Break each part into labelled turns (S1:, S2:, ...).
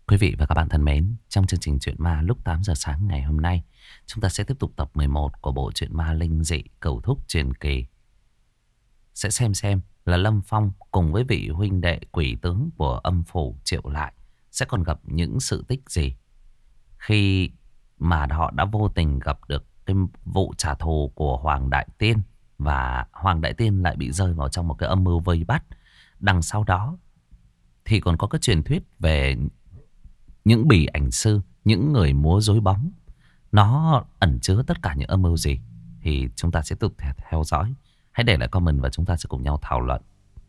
S1: Quý vị và các bạn thân mến, trong chương trình Chuyện Ma lúc 8 giờ sáng ngày hôm nay, chúng ta sẽ tiếp tục tập 11 của bộ truyện ma linh dị Cẩu Thúc Truyền Kỳ. Sẽ xem là Lâm Phong cùng với vị huynh đệ quỷ tướng của âm phủ Triệu Lại sẽ còn gặp những sự tích gì khi mà họ đã vô tình gặp được cái vụ trả thù của Hoàng Đại Tiên, và Hoàng Đại Tiên lại bị rơi vào trong một cái âm mưu vây bắt. Đằng sau đó thì còn có cái truyền thuyết về những bỉ ảnh sư, những người múa rối bóng. Nó ẩn chứa tất cả những âm mưu gì thì chúng ta sẽ tiếp tục theo dõi. Hãy để lại comment và chúng ta sẽ cùng nhau thảo luận.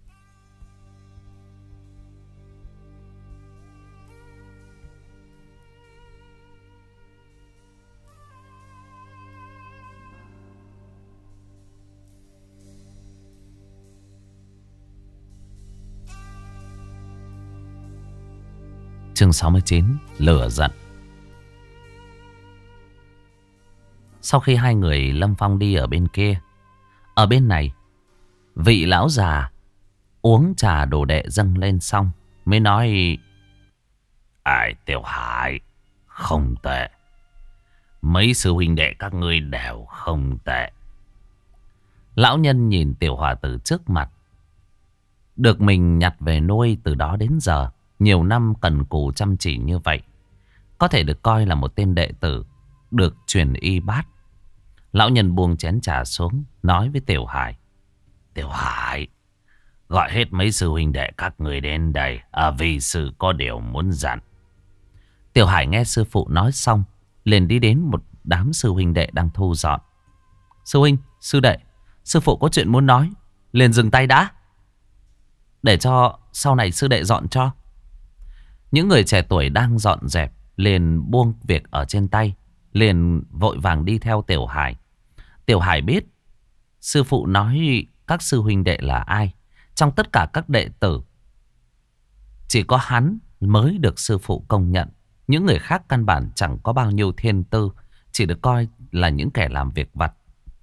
S1: Chương 69, lửa giận. Sau khi hai người Lâm Phong đi ở bên kia, ở bên này, vị lão già uống trà đồ đệ dâng lên xong mới nói: Ai, Tiểu Hải, không tệ. Mấy sư huynh đệ các ngươi đều không tệ. Lão nhân nhìn tiểu hòa tử trước mặt, được mình nhặt về nuôi từ đó đến giờ, nhiều năm cần cù chăm chỉ như vậy, có thể được coi là một tên đệ tử được truyền y bát. Lão nhân buông chén trà xuống, nói với Tiểu Hải: Tiểu Hải, gọi hết mấy sư huynh đệ các người đến đây, vì sư có điều muốn dặn. Tiểu Hải nghe sư phụ nói xong, liền đi đến một đám sư huynh đệ đang thu dọn. Sư huynh, sư đệ, sư phụ có chuyện muốn nói, liền dừng tay đã, để cho sau này sư đệ dọn cho. Những người trẻ tuổi đang dọn dẹp liền buông việc ở trên tay, liền vội vàng đi theo Tiểu Hải. Tiểu Hải biết sư phụ nói các sư huynh đệ là ai. Trong tất cả các đệ tử, chỉ có hắn mới được sư phụ công nhận. Những người khác căn bản chẳng có bao nhiêu thiên tư, chỉ được coi là những kẻ làm việc vặt.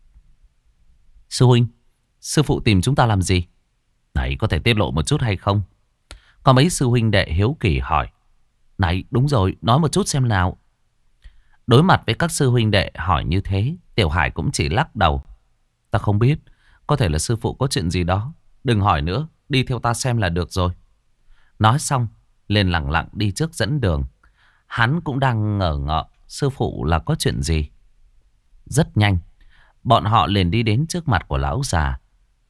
S1: Sư huynh, sư phụ tìm chúng ta làm gì? Này, có thể tiết lộ một chút hay không? Có mấy sư huynh đệ hiếu kỳ hỏi. Này, đúng rồi, nói một chút xem nào. Đối mặt với các sư huynh đệ hỏi như thế, Tiểu Hải cũng chỉ lắc đầu. Ta không biết, có thể là sư phụ có chuyện gì đó. Đừng hỏi nữa, đi theo ta xem là được rồi. Nói xong, liền lặng lặng đi trước dẫn đường. Hắn cũng đang ngờ ngợ sư phụ là có chuyện gì. Rất nhanh, bọn họ liền đi đến trước mặt của lão già.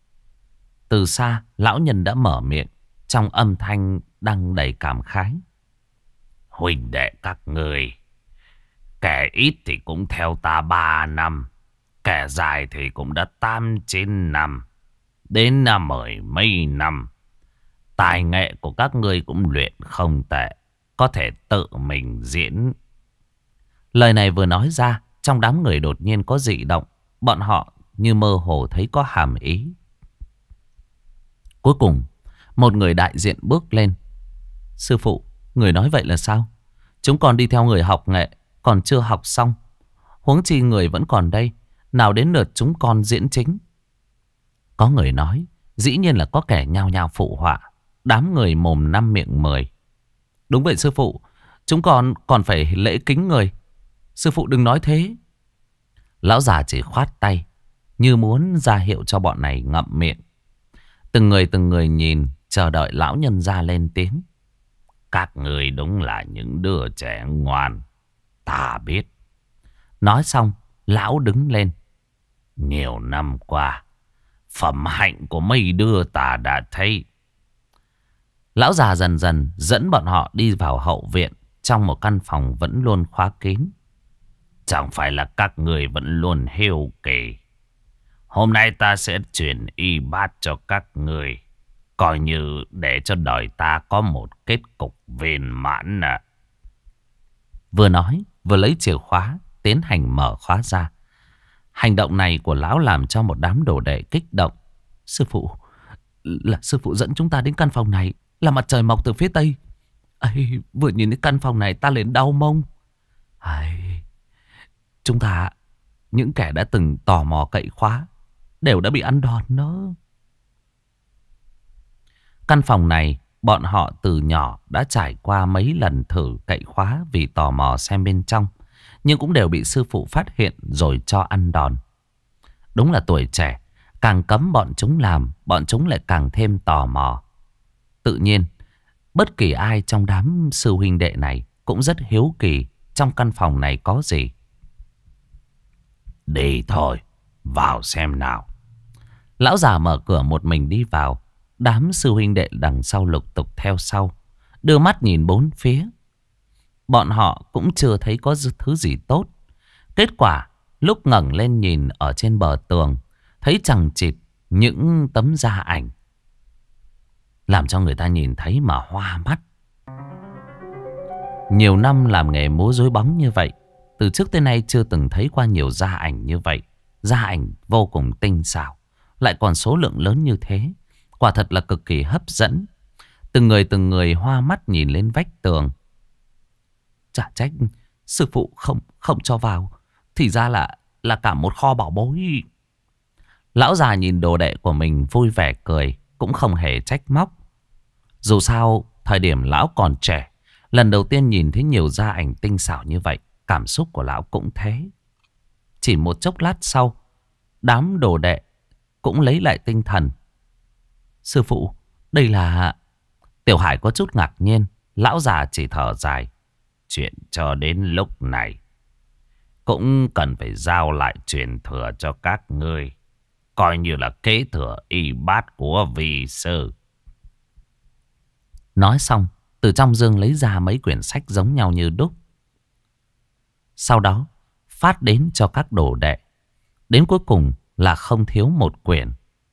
S1: Từ xa, lão nhân đã mở miệng, trong âm thanh đang đầy cảm khái. Huynh đệ các người, kẻ ít thì cũng theo ta 3 năm, kẻ dài thì cũng đã 8-9 năm, đến mười mấy năm. Tài nghệ của các ngươi cũng luyện không tệ, có thể tự mình diễn. Lời này vừa nói ra, trong đám người đột nhiên có dị động. Bọn họ như mơ hồ thấy có hàm ý. Cuối cùng, một người đại diện bước lên. Sư phụ, người nói vậy là sao? Chúng còn đi theo người học nghệ, còn chưa học xong. Huống chi người vẫn còn đây, nào đến lượt chúng con diễn chính. Có người nói, dĩ nhiên là có kẻ nhao nhao phụ họa. Đám người mồm 5 miệng 10. Đúng vậy sư phụ, chúng còn phải lễ kính người. Sư phụ đừng nói thế. Lão già chỉ khoát tay, như muốn ra hiệu cho bọn này ngậm miệng. Từng người nhìn, chờ đợi lão nhân ra lên tiếng. Các người đúng là những đứa trẻ ngoan, ta biết. Nói xong, lão đứng lên. Nhiều năm qua, phẩm hạnh của mấy đứa ta đã thấy. Lão già dần dần dẫn bọn họ đi vào hậu viện, trong một căn phòng vẫn luôn khóa kín. Chẳng phải là các người vẫn luôn hiếu kỳ. Hôm nay ta sẽ truyền y bát cho các người, coi như để cho đời ta có một kết cục viên mãn à. Vừa nói, vừa lấy chìa khóa, tiến hành mở khóa ra. Hành động này của lão làm cho một đám đồ đệ kích động. Sư phụ, là sư phụ dẫn chúng ta đến căn phòng này, là mặt trời mọc từ phía tây. Ây, vừa nhìn đến căn phòng này ta liền đau mông. Ây, chúng ta, những kẻ đã từng tò mò cậy khóa, đều đã bị ăn đòn đó. Căn phòng này bọn họ từ nhỏ đã trải qua mấy lần thử cậy khóa vì tò mò xem bên trong. Nhưng cũng đều bị sư phụ phát hiện rồi cho ăn đòn. Đúng là tuổi trẻ, càng cấm bọn chúng làm, bọn chúng lại càng thêm tò mò. Tự nhiên, bất kỳ ai trong đám sư huynh đệ này cũng rất hiếu kỳ trong căn phòng này có gì. Đi thôi, vào xem nào. Lão già mở cửa một mình đi vào. Đám sư huynh đệ đằng sau lục tục theo sau, đưa mắt nhìn bốn phía. Bọn họ cũng chưa thấy có thứ gì tốt. Kết quả lúc ngẩng lên nhìn ở trên bờ tường, thấy chằng chịt những tấm da ảnh, làm cho người ta nhìn thấy mà hoa mắt. Nhiều năm làm nghề múa rối bóng như vậy, từ trước tới nay chưa từng thấy qua nhiều da ảnh như vậy. Da ảnh vô cùng tinh xảo, lại còn số lượng lớn như thế. Quả thật là cực kỳ hấp dẫn. Từng người hoa mắt nhìn lên vách tường. Chả trách sư phụ không cho vào, thì ra là cả một kho bảo bối. Lão già nhìn đồ đệ của mình vui vẻ cười, cũng không hề trách móc. Dù sao thời điểm lão còn trẻ, lần đầu tiên nhìn thấy nhiều da ảnh tinh xảo như vậy, cảm xúc của lão cũng thế. Chỉ một chốc lát sau, đám đồ đệ cũng lấy lại tinh thần. Sư phụ, đây là... Tiểu Hải có chút ngạc nhiên. Lão già chỉ thở dài. Chuyện cho đến lúc này cũng cần phải giao lại truyền thừa cho các ngươi, coi như là kế thừa y bát của vị sư. Nói xong, từ trong dương lấy ra mấy quyển sách giống nhau như đúc. Sau đó phát đến cho các đồ đệ. Đến cuối cùng là không thiếu một quyển.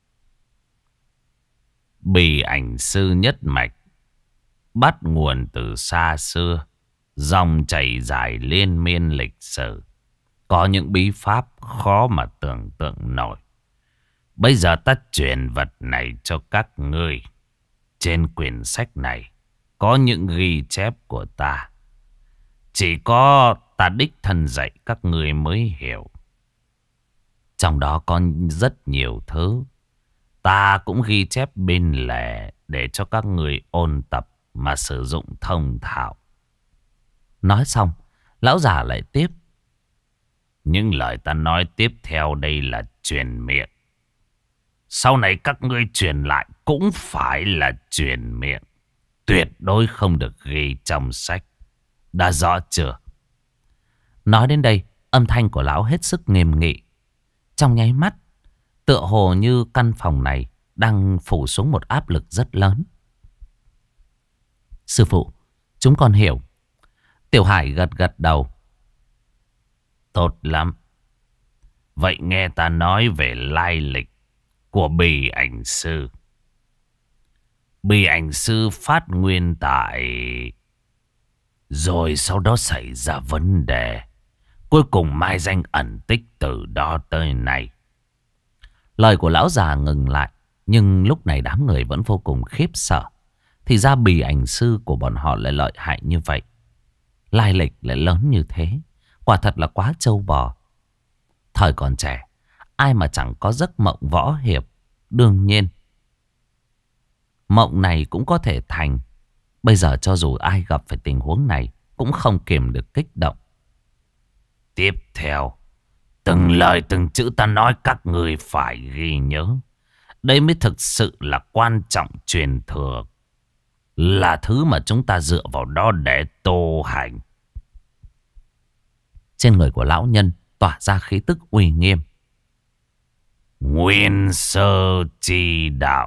S1: Bì ảnh sư nhất mạch, bắt nguồn từ xa xưa, dòng chảy dài liên miên lịch sử, có những bí pháp khó mà tưởng tượng nổi. Bây giờ ta truyền vật này cho các ngươi. Trên quyển sách này có những ghi chép của ta, chỉ có ta đích thân dạy các ngươi mới hiểu. Trong đó có rất nhiều thứ ta cũng ghi chép bên lề để cho các người ôn tập mà sử dụng thông thạo. Nói xong, lão già lại tiếp. Những lời ta nói tiếp theo đây là truyền miệng. Sau này các ngươi truyền lại cũng phải là truyền miệng. Tuyệt đối không được ghi trong sách. Đã rõ chưa? Nói đến đây, âm thanh của lão hết sức nghiêm nghị. Trong nháy mắt, tựa hồ như căn phòng này đang phủ xuống một áp lực rất lớn. Sư phụ, chúng con hiểu. Tiểu Hải gật gật đầu. Tốt lắm. Vậy nghe ta nói về lai lịch của Bì ảnh sư. Bì ảnh sư phát nguyên tại... Rồi sau đó xảy ra vấn đề. Cuối cùng mai danh ẩn tích từ đó tới nay. Lời của lão già ngừng lại. Nhưng lúc này đám người vẫn vô cùng khiếp sợ. Thì ra Bì ảnh sư của bọn họ lại lợi hại như vậy. Lai lịch lại lớn như thế. Quả thật là quá trâu bò. Thời còn trẻ, ai mà chẳng có giấc mộng võ hiệp. Đương nhiên, mộng này cũng có thể thành. Bây giờ cho dù ai gặp phải tình huống này cũng không kiềm được kích động. Tiếp theo, từng lời từng chữ ta nói các người phải ghi nhớ. Đây mới thực sự là quan trọng. Truyền thừa là thứ mà chúng ta dựa vào đó để tu hành. Trên người của lão nhân tỏa ra khí tức uy nghiêm. Nguyên sơ chi đạo,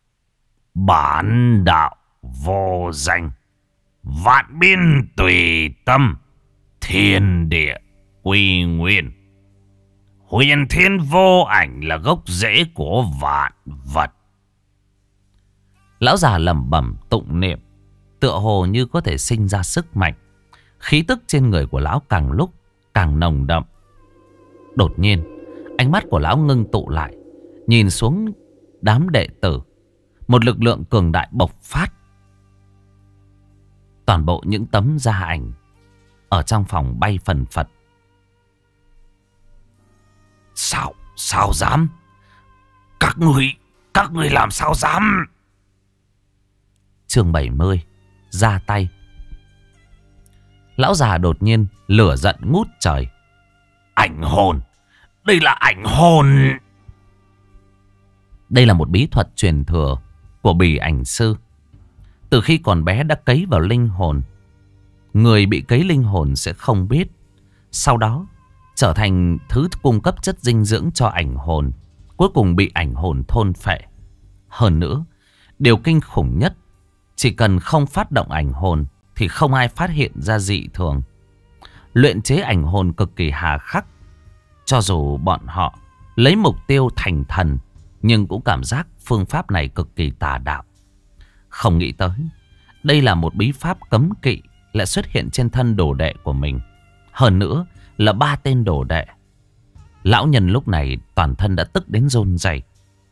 S1: bản đạo vô danh, vạn biên tùy tâm, thiên địa quy nguyên. Huyền thiên vô ảnh là gốc rễ của vạn vật. Lão già lẩm bẩm tụng niệm, tựa hồ như có thể sinh ra sức mạnh. Khí tức trên người của lão càng lúc càng nồng đậm. Đột nhiên, ánh mắt của lão ngưng tụ lại, nhìn xuống đám đệ tử. Một lực lượng cường đại bộc phát. Toàn bộ những tấm da ảnh ở trong phòng bay phần phật. Sao dám? Các người làm sao dám? chương 70. Ra tay. Lão già đột nhiên lửa giận ngút trời. Ảnh hồn! Đây là ảnh hồn! Đây là một bí thuật truyền thừa của Bỉ ảnh sư. Từ khi còn bé đã cấy vào linh hồn. Người bị cấy linh hồn sẽ không biết. Sau đó trở thành thứ cung cấp chất dinh dưỡng cho ảnh hồn. Cuối cùng bị ảnh hồn thôn phệ. Hơn nữa, điều kinh khủng nhất, chỉ cần không phát động ảnh hồn thì không ai phát hiện ra dị thường. Luyện chế ảnh hồn cực kỳ hà khắc. Cho dù bọn họ lấy mục tiêu thành thần, nhưng cũng cảm giác phương pháp này cực kỳ tà đạo. Không nghĩ tới, đây là một bí pháp cấm kỵ lại xuất hiện trên thân đồ đệ của mình. Hơn nữa là 3 tên đồ đệ. Lão nhân lúc này toàn thân đã tức đến run rẩy.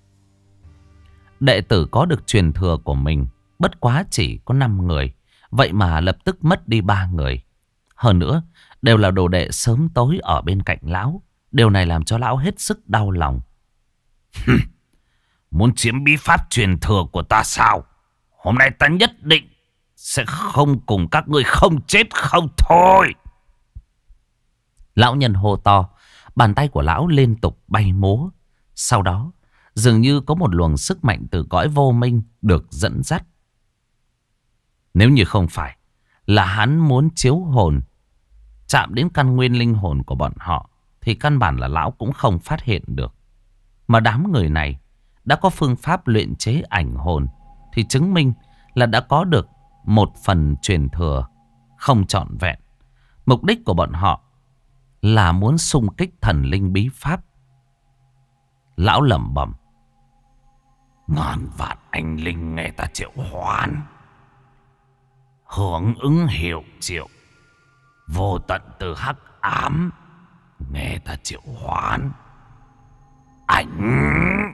S1: Đệ tử có được truyền thừa của mình bất quá chỉ có 5 người. Vậy mà lập tức mất đi 3 người. Hơn nữa đều là đồ đệ sớm tối ở bên cạnh lão. Điều này làm cho lão hết sức đau lòng. Muốn chiếm bí pháp truyền thừa của ta sao? Hôm nay ta nhất định sẽ không cùng các ngươi không chết không thôi. Lão nhân hô to. Bàn tay của lão liên tục bay múa. Sau đó dường như có một luồng sức mạnh từ cõi vô minh được dẫn dắt. Nếu như không phải là hắn muốn chiếu hồn, chạm đến căn nguyên linh hồn của bọn họ, thì căn bản là lão cũng không phát hiện được. Mà đám người này đã có phương pháp luyện chế ảnh hồn, thì chứng minh là đã có được một phần truyền thừa không trọn vẹn. Mục đích của bọn họ là muốn xung kích thần linh bí pháp. Lão lẩm bẩm. Ngàn vạn anh linh nghe ta triệu hoán, hưởng ứng hiệu triệu. Vô tận từ hắc ám nghe ta triệu hoán. Ảnh.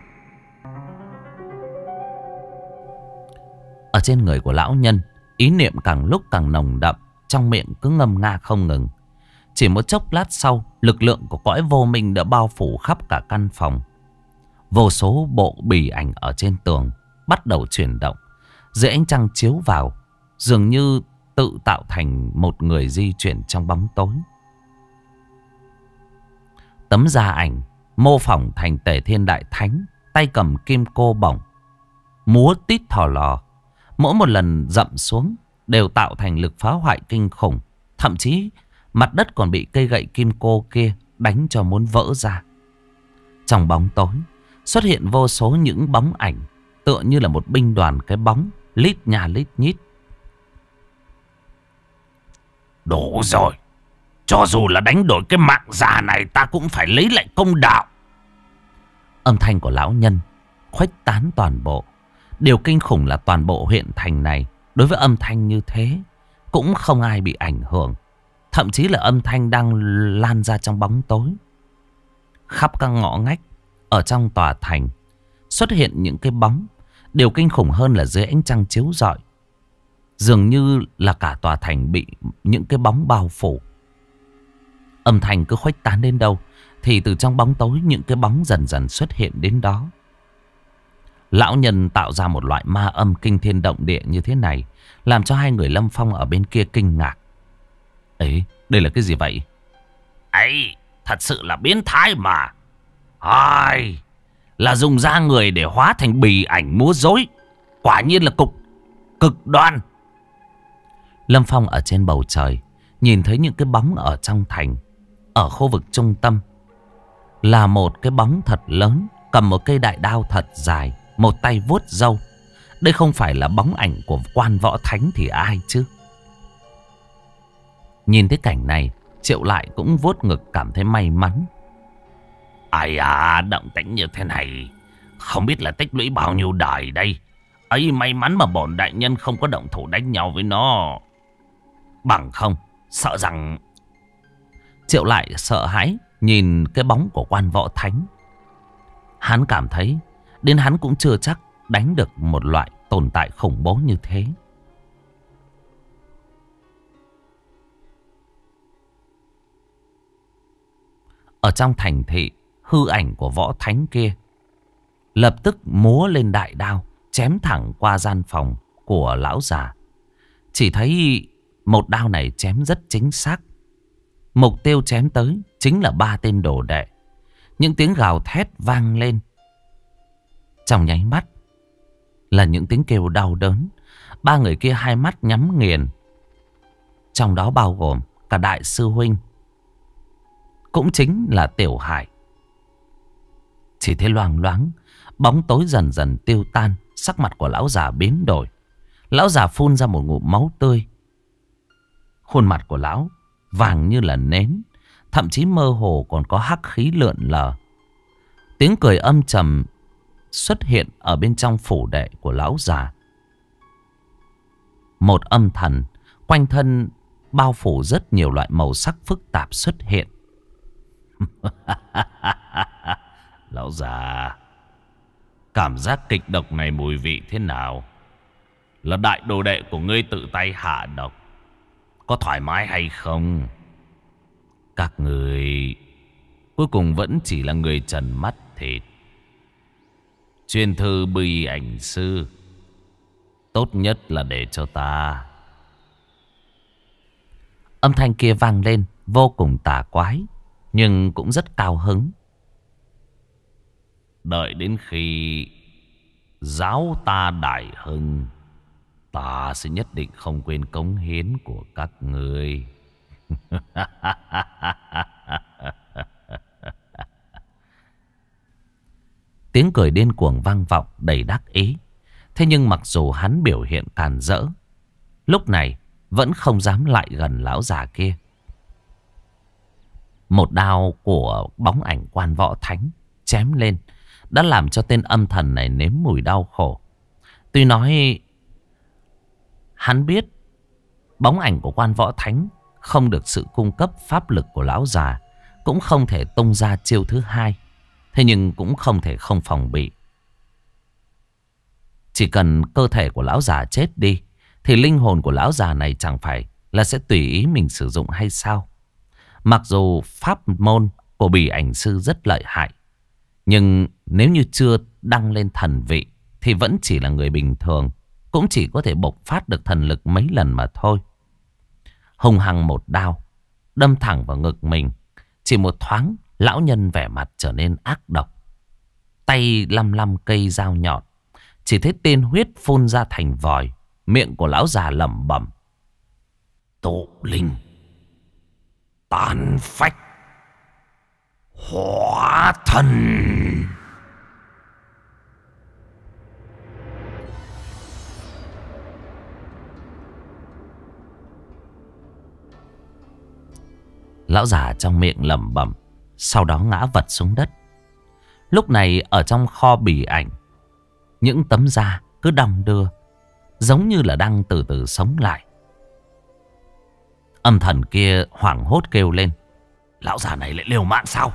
S1: Ở trên người của lão nhân, ý niệm càng lúc càng nồng đậm, trong miệng cứ ngâm nga không ngừng. Chỉ một chốc lát sau, lực lượng của cõi vô minh đã bao phủ khắp cả căn phòng. Vô số bộ bì ảnh ở trên tường bắt đầu chuyển động. Dưới ánh trăng chiếu vào, dường như tự tạo thành một người di chuyển trong bóng tối. Tấm da ảnh mô phỏng thành Tề Thiên Đại Thánh, tay cầm kim cô bổng, múa tít thò lò. Mỗi một lần dậm xuống đều tạo thành lực phá hoại kinh khủng. Thậm chí mặt đất còn bị cây gậy kim cô kia đánh cho muốn vỡ ra. Trong bóng tối xuất hiện vô số những bóng ảnh, tựa như là một binh đoàn cái bóng lít nhà lít nhít. Đủ rồi. Cho dù là đánh đổi cái mạng già này, ta cũng phải lấy lại công đạo. Âm thanh của lão nhân khuếch tán toàn bộ. Điều kinh khủng là toàn bộ huyện thành này, đối với âm thanh như thế cũng không ai bị ảnh hưởng. Thậm chí là âm thanh đang lan ra trong bóng tối. Khắp các ngõ ngách ở trong tòa thành xuất hiện những cái bóng. Điều kinh khủng hơn là dưới ánh trăng chiếu rọi, dường như là cả tòa thành bị những cái bóng bao phủ. Âm thanh cứ khuếch tán đến đâu thì từ trong bóng tối những cái bóng dần dần xuất hiện đến đó. Lão nhân tạo ra một loại ma âm kinh thiên động địa như thế này, làm cho hai người Lâm Phong ở bên kia kinh ngạc. Ấy, đây là cái gì vậy? Ấy, thật sự là biến thái mà. Ai, là dùng da người để hóa thành bì ảnh múa rối. Quả nhiên là cực đoan. Lâm Phong ở trên bầu trời nhìn thấy những cái bóng ở trong thành. Ở khu vực trung tâm là một cái bóng thật lớn, cầm một cây đại đao thật dài, một tay vuốt râu. Đây không phải là bóng ảnh của quan võ thánh thì ai chứ? Nhìn thấy cảnh này, Triệu Lại cũng vuốt ngực cảm thấy may mắn. Ai à, động tĩnh như thế này không biết là tích lũy bao nhiêu đời đây. Ấy, may mắn mà bổn đại nhân không có động thủ đánh nhau với nó. Bằng không, sợ rằng... Triệu Lại sợ hãi nhìn cái bóng của quan võ thánh. Hắn cảm thấy đến hắn cũng chưa chắc đánh được một loại tồn tại khủng bố như thế. Ở trong thành thị, hư ảnh của võ thánh kia lập tức múa lên đại đao, chém thẳng qua gian phòng của lão già. Chỉ thấy một đao này chém rất chính xác. Mục tiêu chém tới chính là 3 tên đồ đệ. Những tiếng gào thét vang lên. Trong nháy mắt là những tiếng kêu đau đớn. 3 người kia hai mắt nhắm nghiền. Trong đó bao gồm cả đại sư huynh, cũng chính là Tiểu Hải. Chỉ thấy loang loáng, bóng tối dần dần tiêu tan. Sắc mặt của lão già biến đổi. Lão già phun ra một ngụm máu tươi. Khuôn mặt của lão vàng như là nến, thậm chí mơ hồ còn có hắc khí lượn lờ. Tiếng cười âm trầm xuất hiện ở bên trong phủ đệ của lão già. Một âm thần quanh thân bao phủ rất nhiều loại màu sắc phức tạp xuất hiện. Lão già, cảm giác kịch độc này mùi vị thế nào? Là đại đồ đệ của ngươi tự tay hạ độc, có thoải mái hay không? Các người cuối cùng vẫn chỉ là người trần mắt thịt. Chuyên thư Bì Ảnh Sư, tốt nhất là để cho ta. Âm thanh kia vang lên vô cùng tà quái, nhưng cũng rất cao hứng. Đợi đến khi giáo ta đại hưng, ta sẽ nhất định không quên cống hiến của các người. Tiếng cười điên cuồng vang vọng đầy đắc ý. Thế nhưng mặc dù hắn biểu hiện càn rỡ, lúc này vẫn không dám lại gần lão già kia. Một đao của bóng ảnh Quan Võ Thánh chém lên đã làm cho tên âm thần này nếm mùi đau khổ. Tuy nói hắn biết bóng ảnh của Quan Võ Thánh không được sự cung cấp pháp lực của lão già, cũng không thể tung ra chiêu thứ hai. Thế nhưng cũng không thể không phòng bị. Chỉ cần cơ thể của lão già chết đi, thì linh hồn của lão già này chẳng phải là sẽ tùy ý mình sử dụng hay sao? Mặc dù pháp môn của Bì Ảnh Sư rất lợi hại, nhưng nếu như chưa đăng lên thần vị thì vẫn chỉ là người bình thường, cũng chỉ có thể bộc phát được thần lực mấy lần mà thôi. Hùng hăng một đao đâm thẳng vào ngực mình. Chỉ một thoáng, lão nhân vẻ mặt trở nên ác độc. Tay lăm lăm cây dao nhọn, chỉ thấy tên huyết phun ra thành vòi. Miệng của lão già lẩm bẩm: tụ linh, tàn phách, hóa thần. Lão già trong miệng lẩm bẩm, sau đó ngã vật xuống đất. Lúc này ở trong kho bì ảnh, những tấm da cứ đong đưa, giống như là đang từ từ sống lại. Âm thần kia hoảng hốt kêu lên: lão già này lại liều mạng sao?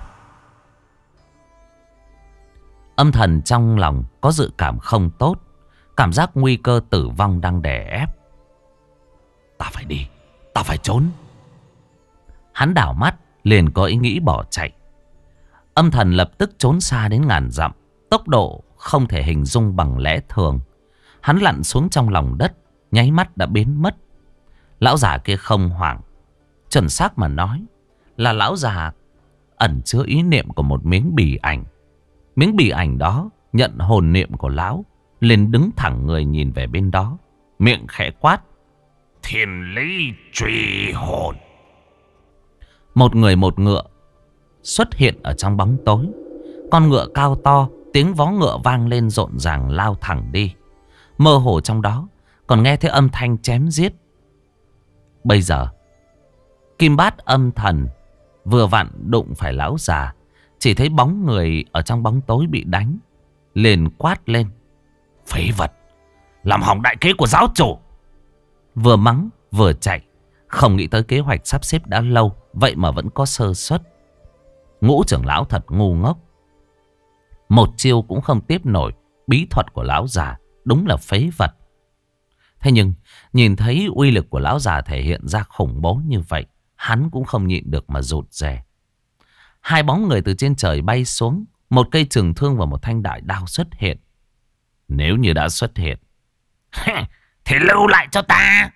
S1: Âm thần trong lòng có dự cảm không tốt, cảm giác nguy cơ tử vong đang đè ép. Ta phải đi, ta phải trốn. Hắn đảo mắt liền có ý nghĩ bỏ chạy. Âm thần lập tức trốn xa đến ngàn dặm, tốc độ không thể hình dung bằng lẽ thường. Hắn lặn xuống trong lòng đất, nháy mắt đã biến mất. Lão già kia không hoảng, chuẩn xác mà nói là lão già ẩn chứa ý niệm của một miếng bì ảnh. Miếng bì ảnh đó nhận hồn niệm của lão, liền đứng thẳng người nhìn về bên đó, miệng khẽ quát: thiên lý truy hồn. Một người một ngựa xuất hiện ở trong bóng tối. Con ngựa cao to, tiếng vó ngựa vang lên rộn ràng lao thẳng đi. Mơ hồ trong đó còn nghe thấy âm thanh chém giết. Bây giờ kim bát âm thần vừa vặn đụng phải lão già. Chỉ thấy bóng người ở trong bóng tối bị đánh, liền quát lên: phế vật, làm hỏng đại kế của giáo chủ. Vừa mắng vừa chạy, không nghĩ tới kế hoạch sắp xếp đã lâu, vậy mà vẫn có sơ suất. Ngũ trưởng lão thật ngu ngốc, một chiêu cũng không tiếp nổi bí thuật của lão già, đúng là phế vật. Thế nhưng nhìn thấy uy lực của lão già thể hiện ra khủng bố như vậy, hắn cũng không nhịn được mà rụt rè. Hai bóng người từ trên trời bay xuống, một cây trường thương và một thanh đại đao xuất hiện. Nếu như đã xuất hiện thì lưu lại cho ta.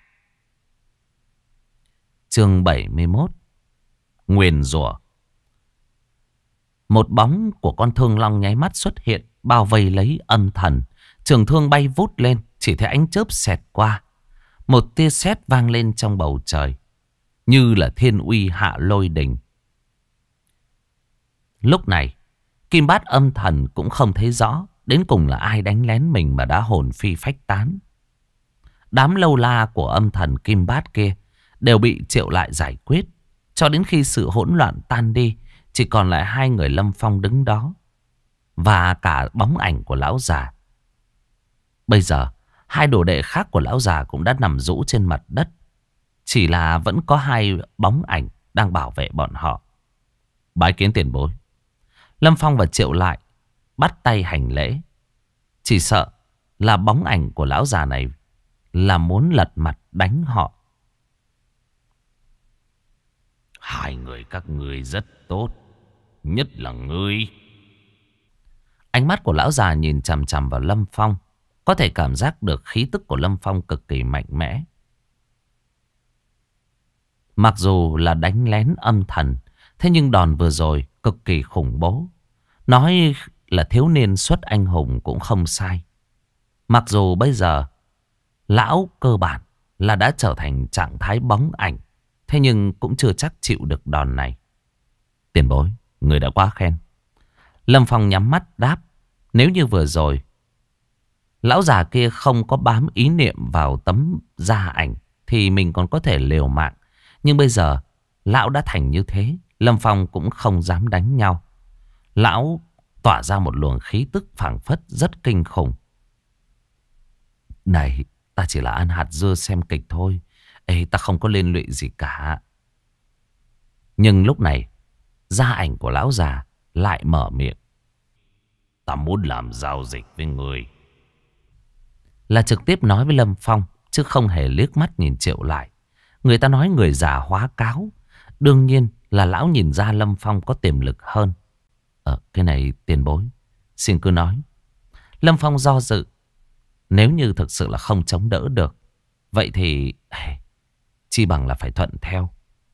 S1: Chương 71. Nguyền rủa. Một bóng của con thương long nháy mắt xuất hiện, bao vây lấy âm thần. Trường thương bay vút lên, chỉ thấy ánh chớp xẹt qua. Một tia sét vang lên trong bầu trời, như là thiên uy hạ lôi đình. Lúc này, Kim Bát âm thần cũng không thấy rõ đến cùng là ai đánh lén mình mà đã hồn phi phách tán. Đám lâu la của âm thần Kim Bát kia đều bị Triệu Lại giải quyết. Cho đến khi sự hỗn loạn tan đi, chỉ còn lại hai người Lâm Phong đứng đó và cả bóng ảnh của lão già. Bây giờ, hai đồ đệ khác của lão già cũng đã nằm rũ trên mặt đất. Chỉ là vẫn có hai bóng ảnh đang bảo vệ bọn họ. Bái kiến tiền bối. Lâm Phong và Triệu Lại bắt tay hành lễ. Chỉ sợ là bóng ảnh của lão già này là muốn lật mặt đánh họ. Hai người các ngươi rất tốt, nhất là ngươi. Ánh mắt của lão già nhìn chằm chằm vào Lâm Phong. Có thể cảm giác được khí tức của Lâm Phong cực kỳ mạnh mẽ. Mặc dù là đánh lén âm thần, thế nhưng đòn vừa rồi cực kỳ khủng bố. Nói là thiếu niên xuất anh hùng cũng không sai. Mặc dù bây giờ lão cơ bản là đã trở thành trạng thái bóng ảnh, thế nhưng cũng chưa chắc chịu được đòn này. Tiền bối, người đã quá khen. Lâm Phong nhắm mắt đáp. Nếu như vừa rồi lão già kia không có bám ý niệm vào tấm da ảnh thì mình còn có thể liều mạng. Nhưng bây giờ lão đã thành như thế, Lâm Phong cũng không dám đánh nhau. Lão tỏa ra một luồng khí tức phảng phất rất kinh khủng. Này, ta chỉ là ăn hạt dưa xem kịch thôi. Ê, ta không có liên lụy gì cả. Nhưng lúc này, da ảnh của lão già lại mở miệng. Ta muốn làm giao dịch với người. Là trực tiếp nói với Lâm Phong, chứ không hề liếc mắt nhìn Triệu Lại. Người ta nói người già hóa cáo. Đương nhiên là lão nhìn ra Lâm Phong có tiềm lực hơn. Cái này tiền bối, xin cứ nói. Lâm Phong do dự. Nếu như thực sự là không chống đỡ được, vậy thì chi bằng là phải thuận theo.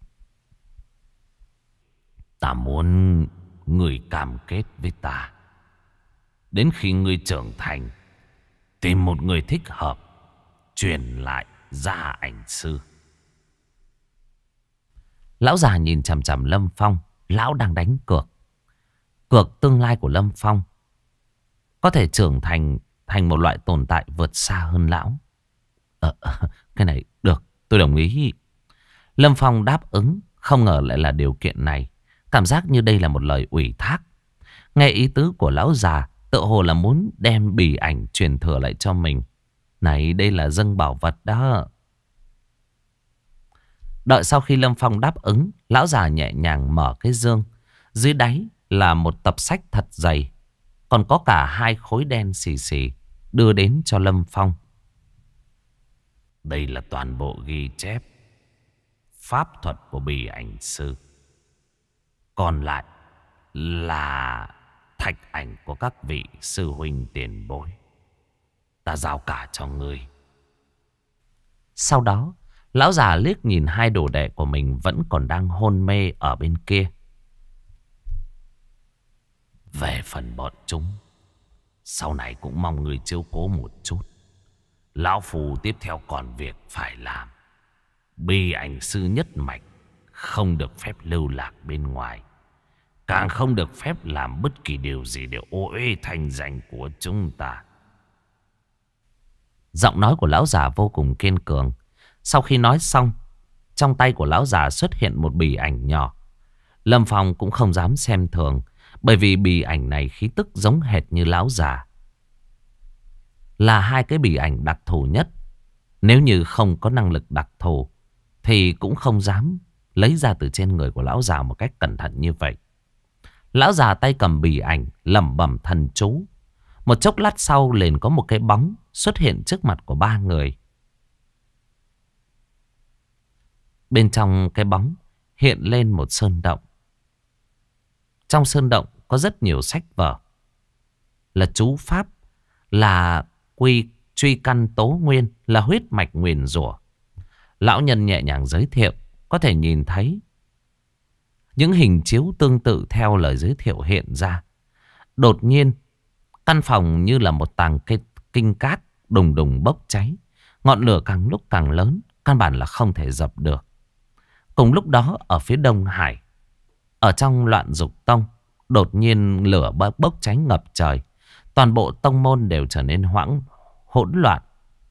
S1: Ta muốn người cam kết với ta. Đến khi ngươi trưởng thành, tìm một người thích hợp, truyền lại gia ảnh sư. Lão già nhìn chằm chằm Lâm Phong. Lão đang đánh cược. Cược tương lai của Lâm Phong có thể trưởng thành một loại tồn tại vượt xa hơn lão. Cái này được, tôi đồng ý. Lâm Phong đáp ứng. Không ngờ lại là điều kiện này. Cảm giác như đây là một lời ủy thác. Nghe ý tứ của lão già, tự hồ là muốn đem bì ảnh truyền thừa lại cho mình. Này, đây là dâng bảo vật đó. Đợi sau khi Lâm Phong đáp ứng, lão già nhẹ nhàng mở cái dương. Dưới đáy là một tập sách thật dày, còn có cả hai khối đen xì xì, đưa đến cho Lâm Phong. Đây là toàn bộ ghi chép pháp thuật của bì ảnh sư. Còn lại là thạch ảnh của các vị sư huynh tiền bối. Ta giao cả cho ngươi. Sau đó, lão già liếc nhìn hai đồ đệ của mình vẫn còn đang hôn mê ở bên kia. Về phần bọn chúng, sau này cũng mong người chiếu cố một chút. Lão phù tiếp theo còn việc phải làm. Bi ảnh sư nhất mạch không được phép lưu lạc bên ngoài, càng không được phép làm bất kỳ điều gì để ô uế thành danh của chúng ta. Giọng nói của lão già vô cùng kiên cường. Sau khi nói xong, trong tay của lão già xuất hiện một bì ảnh nhỏ. Lâm Phong cũng không dám xem thường, bởi vì bì ảnh này khí tức giống hệt như lão già. Là hai cái bì ảnh đặc thù nhất. Nếu như không có năng lực đặc thù thì cũng không dám lấy ra từ trên người của lão già một cách cẩn thận như vậy. Lão già tay cầm bì ảnh, lẩm bẩm thần chú. Một chốc lát sau liền có một cái bóng xuất hiện trước mặt của ba người. Bên trong cái bóng hiện lên một sơn động. Trong sơn động có rất nhiều sách vở, là chú pháp, là quy truy căn tố nguyên là huyết mạch nguyền rủa. Lão nhân nhẹ nhàng giới thiệu, có thể nhìn thấy những hình chiếu tương tự theo lời giới thiệu hiện ra. Đột nhiên, căn phòng như là một tàng kinh cát đùng đùng bốc cháy. Ngọn lửa càng lúc càng lớn, căn bản là không thể dập được. Cùng lúc đó, ở phía Đông Hải, ở trong Loạn Dục Tông, đột nhiên lửa bốc cháy ngập trời. Toàn bộ tông môn đều trở nên hỗn loạn.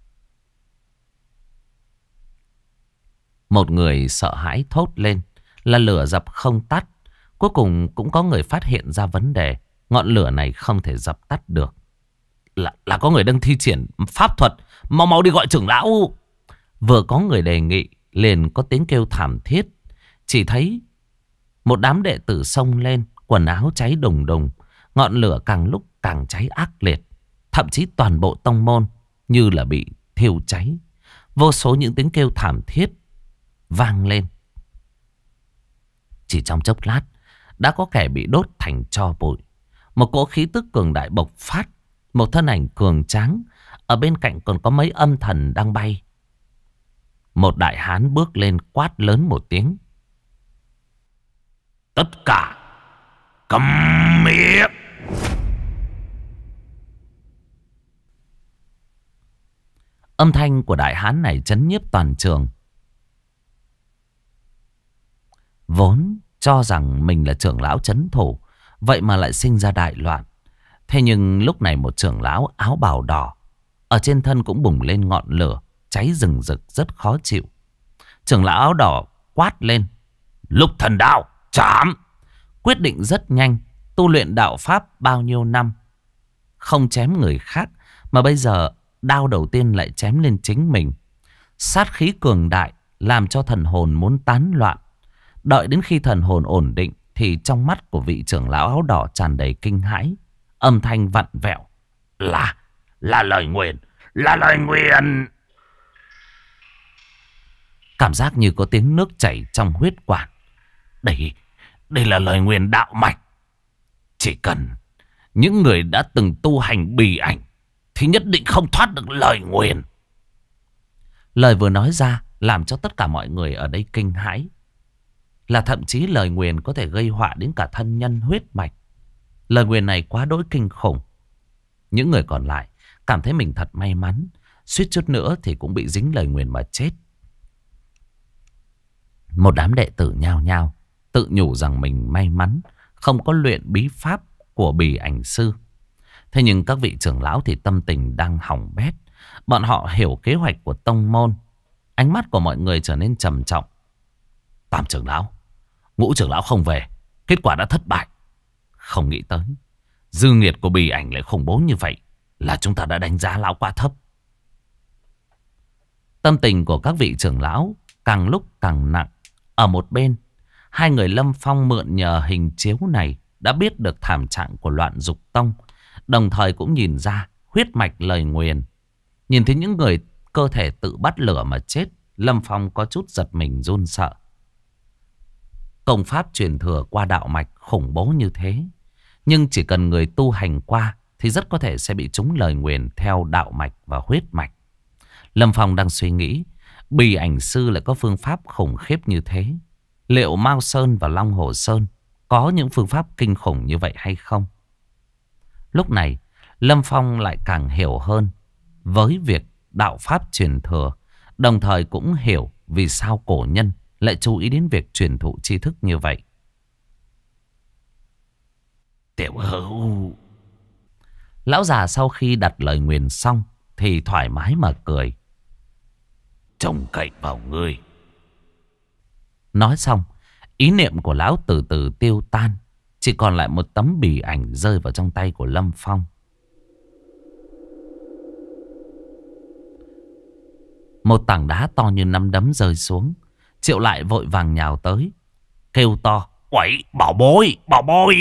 S1: Một người sợ hãi thốt lên là lửa dập không tắt. Cuối cùng cũng có người phát hiện ra vấn đề. Ngọn lửa này không thể dập tắt được. Là có người đang thi triển pháp thuật. Mau mau đi gọi trưởng lão. Vừa có người đề nghị, liền có tiếng kêu thảm thiết. Chỉ thấy một đám đệ tử xông lên, quần áo cháy đùng đùng. Ngọn lửa càng lúc càng cháy ác liệt. Thậm chí toàn bộ tông môn như là bị thiêu cháy. Vô số những tiếng kêu thảm thiết vang lên. Chỉ trong chốc lát đã có kẻ bị đốt thành tro bụi. Một cỗ khí tức cường đại bộc phát. Một thân ảnh cường tráng. Ở bên cạnh còn có mấy âm thần đang bay. Một đại hán bước lên quát lớn một tiếng. Tất cả câm miệng. Âm thanh của đại hán này chấn nhiếp toàn trường. Vốn cho rằng mình là trưởng lão trấn thủ, vậy mà lại sinh ra đại loạn. Thế nhưng lúc này một trưởng lão áo bào đỏ, ở trên thân cũng bùng lên ngọn lửa, cháy rừng rực rất khó chịu. Trưởng lão áo đỏ quát lên. Lục thần đao, chạm! Quyết định rất nhanh. Tu luyện đạo pháp bao nhiêu năm, không chém người khác, mà bây giờ đao đầu tiên lại chém lên chính mình. Sát khí cường đại làm cho thần hồn muốn tán loạn. Đợi đến khi thần hồn ổn định thì trong mắt của vị trưởng lão áo đỏ tràn đầy kinh hãi. Âm thanh vặn vẹo. Là lời nguyền. Là lời nguyền. Cảm giác như có tiếng nước chảy trong huyết quản. Đây là lời nguyền đạo mạch. Chỉ cần những người đã từng tu hành bì ảnh thì nhất định không thoát được lời nguyền. Lời vừa nói ra làm cho tất cả mọi người ở đây kinh hãi. Là thậm chí lời nguyền có thể gây họa đến cả thân nhân huyết mạch. Lời nguyền này quá đỗi kinh khủng. Những người còn lại cảm thấy mình thật may mắn, suýt chút nữa thì cũng bị dính lời nguyền mà chết. Một đám đệ tử nhao nhao tự nhủ rằng mình may mắn không có luyện bí pháp của bì ảnh sư. Thế nhưng các vị trưởng lão thì tâm tình đang hỏng bét. Bọn họ hiểu kế hoạch của tông môn. Ánh mắt của mọi người trở nên trầm trọng. Tam trưởng lão, ngũ trưởng lão không về, kết quả đã thất bại. Không nghĩ tới dư nghiệt của bì ảnh lại khủng bố như vậy. Là chúng ta đã đánh giá lão quá thấp. Tâm tình của các vị trưởng lão càng lúc càng nặng. Ở một bên, hai người Lâm Phong mượn nhờ hình chiếu này đã biết được thảm trạng của Loạn Dục Tông. Đồng thời cũng nhìn ra huyết mạch lời nguyền. Nhìn thấy những người cơ thể tự bắt lửa mà chết, Lâm Phong có chút giật mình run sợ. Công pháp truyền thừa qua đạo mạch khủng bố như thế, nhưng chỉ cần người tu hành qua thì rất có thể sẽ bị trúng lời nguyền theo đạo mạch và huyết mạch. Lâm Phong đang suy nghĩ, bì ảnh sư lại có phương pháp khủng khiếp như thế. Liệu Mao Sơn và Long Hồ Sơn có những phương pháp kinh khủng như vậy hay không? Lúc này, Lâm Phong lại càng hiểu hơn với việc đạo pháp truyền thừa. Đồng thời cũng hiểu vì sao cổ nhân lại chú ý đến việc truyền thụ tri thức như vậy. Tiểu hữu. Lão già sau khi đặt lời nguyền xong thì thoải mái mà cười. Trông cậy vào ngươi. Nói xong, ý niệm của lão từ từ tiêu tan. Chỉ còn lại một tấm bì ảnh rơi vào trong tay của Lâm Phong. Một tảng đá to như nắm đấm rơi xuống. Triệu Lại vội vàng nhào tới, kêu to: "Quậy, bảo bối, bảo bối!"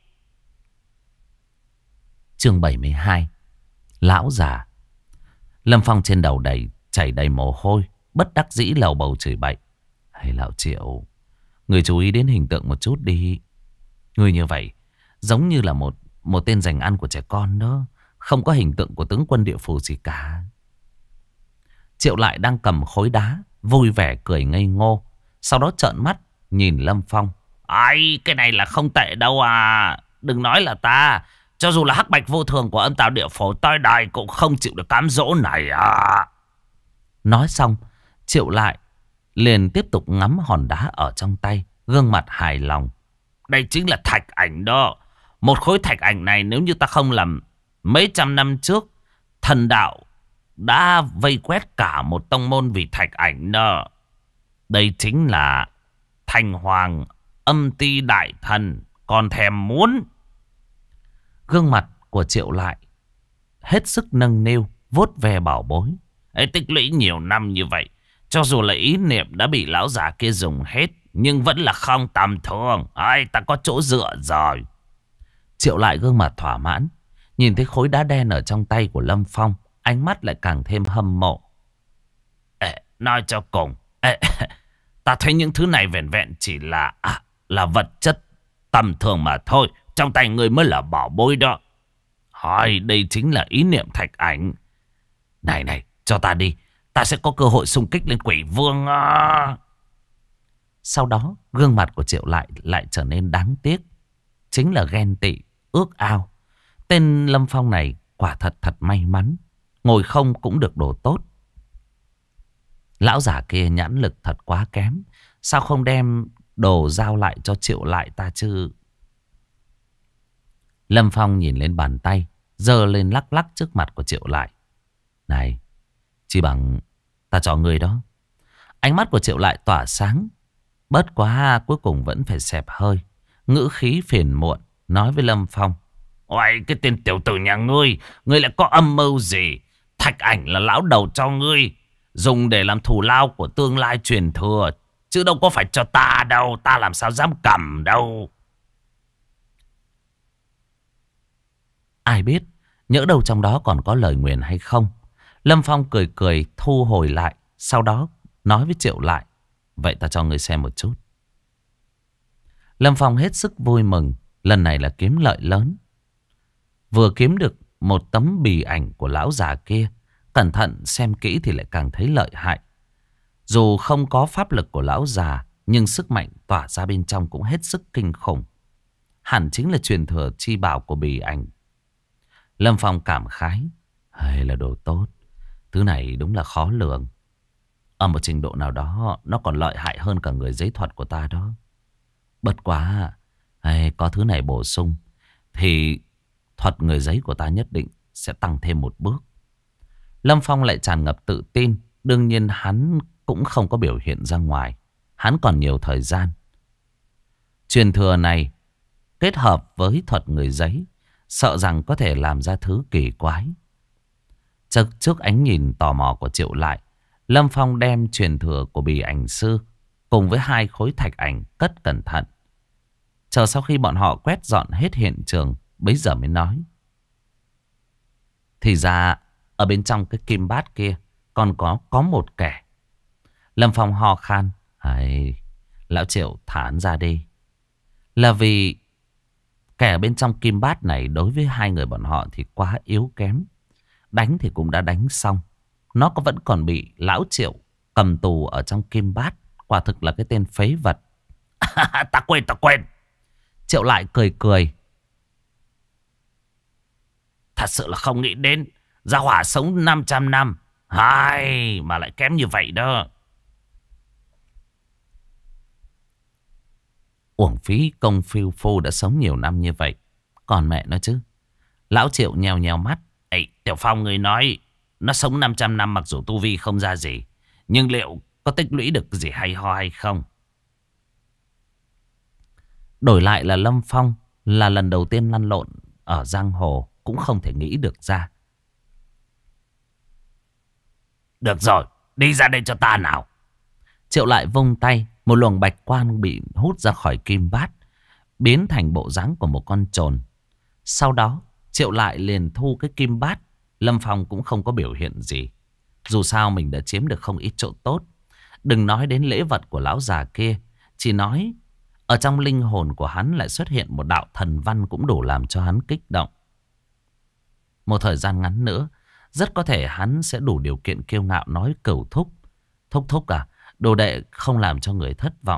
S1: Chương 72. Lão già. Lâm Phong trên đầu chảy đầy mồ hôi, bất đắc dĩ lầu bầu chửi bậy: "Hay lão Triệu, người chú ý đến hình tượng một chút đi. Người như vậy giống như là một tên giành ăn của trẻ con đó, không có hình tượng của tướng quân địa phủ gì cả." Triệu Lại đang cầm khối đá, vui vẻ cười ngây ngô. Sau đó trợn mắt nhìn Lâm Phong. Ai, cái này là không tệ đâu à. Đừng nói là ta. Cho dù là hắc bạch vô thường của âm tào địa phổ tới đây cũng không chịu được cám dỗ này à. Nói xong, Triệu Lại liền tiếp tục ngắm hòn đá ở trong tay, gương mặt hài lòng. Đây chính là thạch ảnh đó. Một khối thạch ảnh này nếu như ta không lầm, mấy trăm năm trước thần đạo đã vây quét cả một tông môn vì thạch ảnh đó. Đây chính là Thành Hoàng Âm Ti Đại Thần, còn thèm muốn. Gương mặt của Triệu Lại hết sức nâng niu, vuốt ve bảo bối. Ấy, tích lũy nhiều năm như vậy, cho dù là ý niệm đã bị lão già kia dùng hết, nhưng vẫn là không tầm thường. Ai, ta có chỗ dựa rồi. Triệu Lại gương mặt thỏa mãn, nhìn thấy khối đá đen ở trong tay của Lâm Phong, ánh mắt lại càng thêm hâm mộ. Nói cho cùng, ta thấy những thứ này vẹn vẹn chỉ là vật chất tầm thường mà thôi. Trong tay người mới là bảo bối đó. Hỏi, đây chính là ý niệm thạch ảnh. Này, cho ta đi. Ta sẽ có cơ hội xung kích lên quỷ vương à. Sau đó, gương mặt của Triệu lại trở nên đáng tiếc. Chính là ghen tị, ước ao. Tên Lâm Phong này quả thật may mắn. Ngồi không cũng được đồ tốt. Lão giả kia nhãn lực thật quá kém. Sao không đem đồ giao lại cho Triệu Lại ta chứ? Lâm Phong nhìn lên bàn tay, giơ lên lắc lắc trước mặt của Triệu Lại. Này, chỉ bằng ta cho người đó. Ánh mắt của Triệu Lại tỏa sáng. Bớt quá cuối cùng vẫn phải xẹp hơi. Ngữ khí phiền muộn nói với Lâm Phong. Ôi, cái tên tiểu tử nhà ngươi lại có âm mưu gì? Thạch ảnh là lão đầu cho ngươi, dùng để làm thù lao của tương lai truyền thừa, chứ đâu có phải cho ta đâu. Ta làm sao dám cầm đâu. Ai biết, nhỡ đâu trong đó còn có lời nguyền hay không. Lâm Phong cười cười thu hồi lại. Sau đó nói với Triệu Lại. Vậy ta cho ngươi xem một chút. Lâm Phong hết sức vui mừng. Lần này là kiếm lợi lớn. Vừa kiếm được một tấm bì ảnh của lão già kia. Cẩn thận xem kỹ thì lại càng thấy lợi hại. Dù không có pháp lực của lão già, nhưng sức mạnh tỏa ra bên trong cũng hết sức kinh khủng. Hẳn chính là truyền thừa chi bảo của bì ảnh. Lâm Phong cảm khái. Hay là đồ tốt. Thứ này đúng là khó lường. Ở một trình độ nào đó, nó còn lợi hại hơn cả người giấy thuật của ta đó. Bất quá, có thứ này bổ sung, thì thuật người giấy của ta nhất định sẽ tăng thêm một bước. Lâm Phong lại tràn ngập tự tin. Đương nhiên hắn cũng không có biểu hiện ra ngoài. Hắn còn nhiều thời gian. Truyền thừa này kết hợp với thuật người giấy, sợ rằng có thể làm ra thứ kỳ quái. Trước ánh nhìn tò mò của Triệu Lại, Lâm Phong đem truyền thừa của bì ảnh sư cùng với 2 khối thạch ảnh cất cẩn thận. Chờ sau khi bọn họ quét dọn hết hiện trường, bấy giờ mới nói. Thì ra ở bên trong cái kim bát kia còn có một kẻ. Lâm Phong ho khan. Lão Triệu thả hắn ra đi. Là vì kẻ bên trong kim bát này đối với 2 người bọn họ thì quá yếu kém. Đánh thì cũng đã đánh xong. Nó vẫn còn bị lão Triệu cầm tù ở trong kim bát. Quả thực là cái tên phế vật. Ta quên. Triệu Lại cười cười. Thật sự là không nghĩ đến gia hỏa sống 500 năm mà lại kém như vậy đó. Uổng phí công phiêu phu đã sống nhiều năm như vậy. Còn mẹ nó chứ. Lão Triệu nheo nheo mắt. Tiểu Phong người nói nó sống 500 năm mặc dù tu vi không ra gì, nhưng liệu có tích lũy được gì hay ho hay không? Đổi lại là Lâm Phong, là lần đầu tiên lăn lộn ở giang hồ, cũng không thể nghĩ được ra. Được rồi, đi ra đây cho ta nào. Triệu Lại vung tay, một luồng bạch quang bị hút ra khỏi kim bát, biến thành bộ dáng của một con trồn. Sau đó Triệu Lại liền thu cái kim bát. Lâm Phong cũng không có biểu hiện gì. Dù sao mình đã chiếm được không ít chỗ tốt. Đừng nói đến lễ vật của lão già kia, chỉ nói ở trong linh hồn của hắn lại xuất hiện một đạo thần văn cũng đủ làm cho hắn kích động. Một thời gian ngắn nữa, Rất có thể hắn sẽ đủ điều kiện kiêu ngạo nói cửu thúc. Thúc thúc à, đồ đệ không làm cho người thất vọng.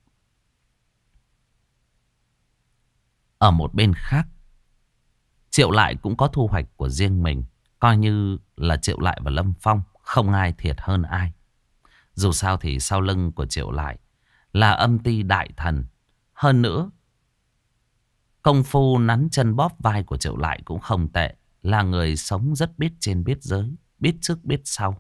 S1: Ở một bên khác, Triệu Lại cũng có thu hoạch của riêng mình. Coi như là Triệu Lại và Lâm Phong không ai thiệt hơn ai. Dù sao thì sau lưng của Triệu Lại là âm ti đại thần. Hơn nữa, công phu nắn chân bóp vai của Triệu Lại cũng không tệ. Là người sống rất biết trên biết dưới, biết trước biết sau.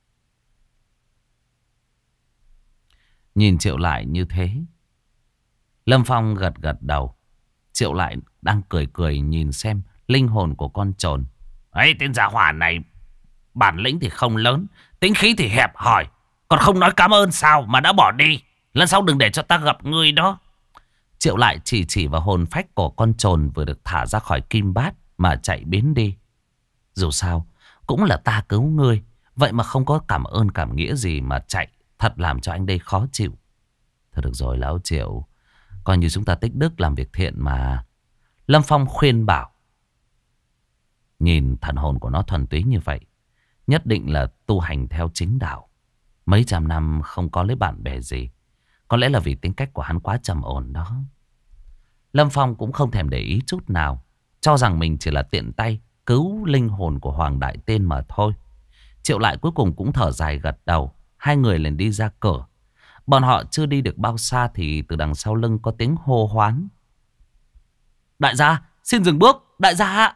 S1: Nhìn Triệu Lại như thế, Lâm Phong gật gật đầu. Triệu Lại đang cười cười nhìn xem linh hồn của con trồn. Ấy, tên gia hỏa này bản lĩnh thì không lớn, tính khí thì hẹp hòi, còn không nói cảm ơn sao mà đã bỏ đi. Lần sau đừng để cho ta gặp ngươi đó. Triệu Lại chỉ vào hồn phách của con trồn vừa được thả ra khỏi kim bát mà chạy biến đi. Dù sao cũng là ta cứu ngươi, vậy mà không có cảm ơn cảm nghĩa gì mà chạy, thật làm cho anh đây khó chịu. Thôi được rồi lão Triệu, coi như chúng ta tích đức làm việc thiện mà. Lâm Phong khuyên bảo. Nhìn thần hồn của nó thuần túy như vậy, nhất định là tu hành theo chính đạo. Mấy trăm năm không có lấy bạn bè gì. Có lẽ là vì tính cách của hắn quá trầm ổn đó. Lâm Phong cũng không thèm để ý chút nào, cho rằng mình chỉ là tiện tay cứu linh hồn của Hoàng Đại Tiên mà thôi. Triệu Lại cuối cùng cũng thở dài gật đầu. Hai người liền đi ra cửa. Bọn họ chưa đi được bao xa thì từ đằng sau lưng có tiếng hô hoán. Đại gia, xin dừng bước, đại gia.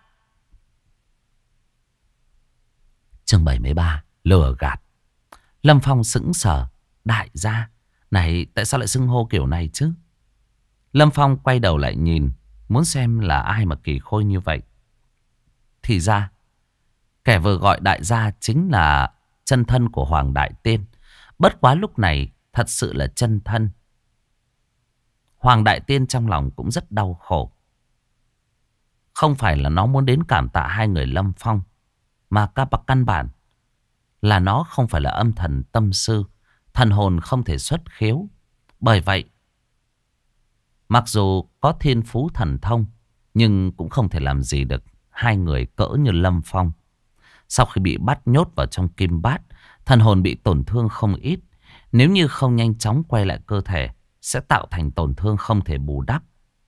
S1: Chương 73, lừa gạt. Lâm Phong sững sờ. Đại gia, này tại sao lại xưng hô kiểu này chứ? Lâm Phong quay đầu lại nhìn, muốn xem là ai mà kỳ khôi như vậy. Thì ra, kẻ vừa gọi đại gia chính là chân thân của Hoàng Đại Tiên. Bất quá lúc này thật sự là chân thân. Hoàng Đại Tiên trong lòng cũng rất đau khổ. Không phải là nó muốn đến cảm tạ hai người Lâm Phong, mà căn bản là nó không phải là âm thần tâm sư, thần hồn không thể xuất khiếu. Bởi vậy, mặc dù có thiên phú thần thông, nhưng cũng không thể làm gì được hai người cỡ như Lâm Phong. Sau khi bị bắt nhốt vào trong kim bát, thần hồn bị tổn thương không ít. Nếu như không nhanh chóng quay lại cơ thể, sẽ tạo thành tổn thương không thể bù đắp.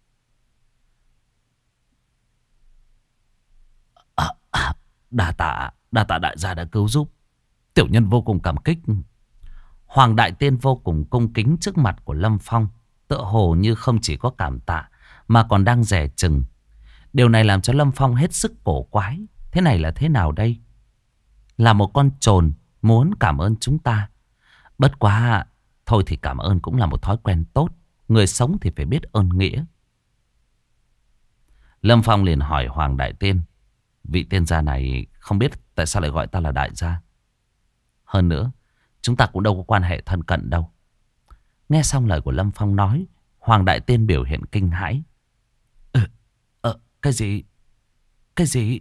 S1: Đa tạ đại gia đã cứu giúp. Tiểu nhân vô cùng cảm kích. Hoàng Đại Tiên vô cùng cung kính trước mặt của Lâm Phong, tựa hồ như không chỉ có cảm tạ mà còn đang dè chừng. Điều này làm cho Lâm Phong hết sức cổ quái. Thế này là thế nào đây? Là một con trồn muốn cảm ơn chúng ta. Bất quá, thôi thì cảm ơn cũng là một thói quen tốt. Người sống thì phải biết ơn nghĩa. Lâm Phong liền hỏi Hoàng Đại Tiên. Vị tiên gia này không biết tại sao lại gọi ta là đại gia. Hơn nữa, chúng ta cũng đâu có quan hệ thân cận đâu. Nghe xong lời của Lâm Phong nói, Hoàng Đại Tiên biểu hiện kinh hãi. Cái gì? Cái gì?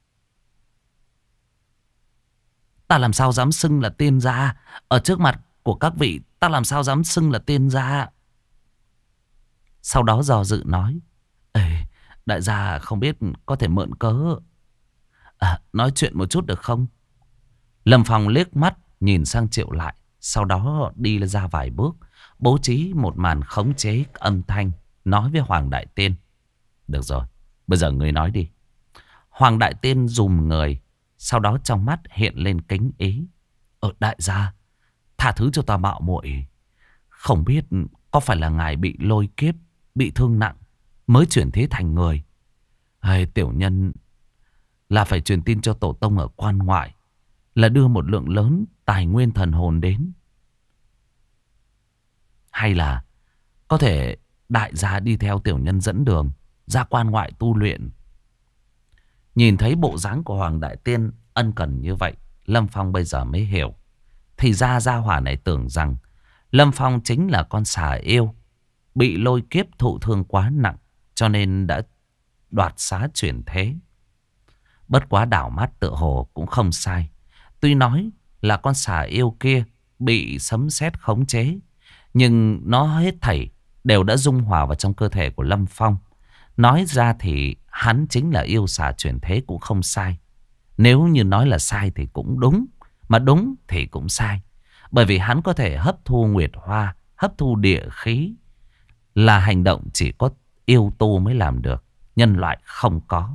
S1: Ta làm sao dám xưng là tiên gia? Ở trước mặt của các vị, ta làm sao dám xưng là tiên gia? Sau đó do dự nói. Đại gia không biết có thể mượn cớ nói chuyện một chút được không? Lâm Phong liếc mắt nhìn sang Triệu Lại, sau đó đi ra vài bước, bố trí một màn khống chế âm thanh, nói với Hoàng Đại Tiên. Được rồi, bây giờ ngươi nói đi. Hoàng Đại Tiên rùm người, sau đó trong mắt hiện lên kính ý. Đại gia, tha thứ cho ta mạo muội. Không biết có phải là ngài bị lôi kiếp, bị thương nặng mới chuyển thế thành người. Hay tiểu nhân là phải truyền tin cho tổ tông ở quan ngoại, là đưa một lượng lớn tài nguyên thần hồn đến. Hay là có thể đại gia đi theo tiểu nhân dẫn đường ra quan ngoại tu luyện. Nhìn thấy bộ dáng của Hoàng Đại Tiên ân cần như vậy, Lâm Phong bây giờ mới hiểu. Thì ra gia hỏa này tưởng rằng Lâm Phong chính là con xà yêu, bị lôi kiếp thụ thương quá nặng, cho nên đã đoạt xá chuyển thế. Bất quá đảo mắt tựa hồ cũng không sai. Tuy nói là con xà yêu kia bị sấm sét khống chế, nhưng nó hết thảy đều đã dung hòa vào trong cơ thể của Lâm Phong. Nói ra thì hắn chính là yêu xà chuyển thế cũng không sai. Nếu như nói là sai thì cũng đúng, mà đúng thì cũng sai. Bởi vì hắn có thể hấp thu nguyệt hoa, hấp thu địa khí, là hành động chỉ có yêu tu mới làm được, nhân loại không có.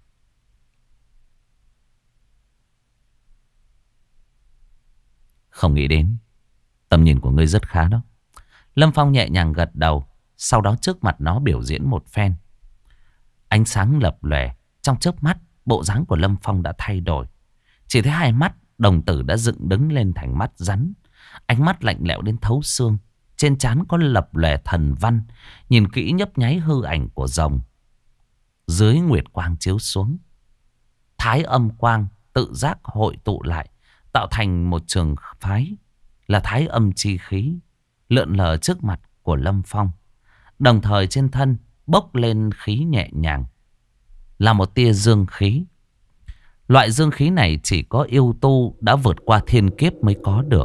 S1: Không nghĩ đến, tầm nhìn của ngươi rất khá đó. Lâm Phong nhẹ nhàng gật đầu. Sau đó trước mặt nó biểu diễn một phen. Ánh sáng lập lòe. Trong chớp mắt, bộ dáng của Lâm Phong đã thay đổi. Chỉ thấy hai mắt đồng tử đã dựng đứng lên thành mắt rắn. Ánh mắt lạnh lẽo đến thấu xương. Trên trán có lập lòe thần văn. Nhìn kỹ nhấp nháy hư ảnh của rồng. Dưới nguyệt quang chiếu xuống, thái âm quang tự giác hội tụ lại, tạo thành một trường phái là thái âm chi khí, lượn lờ trước mặt của Lâm Phong. Đồng thời trên thân bốc lên khí nhẹ nhàng, là một tia dương khí. Loại dương khí này chỉ có yêu tu đã vượt qua thiên kiếp mới có được.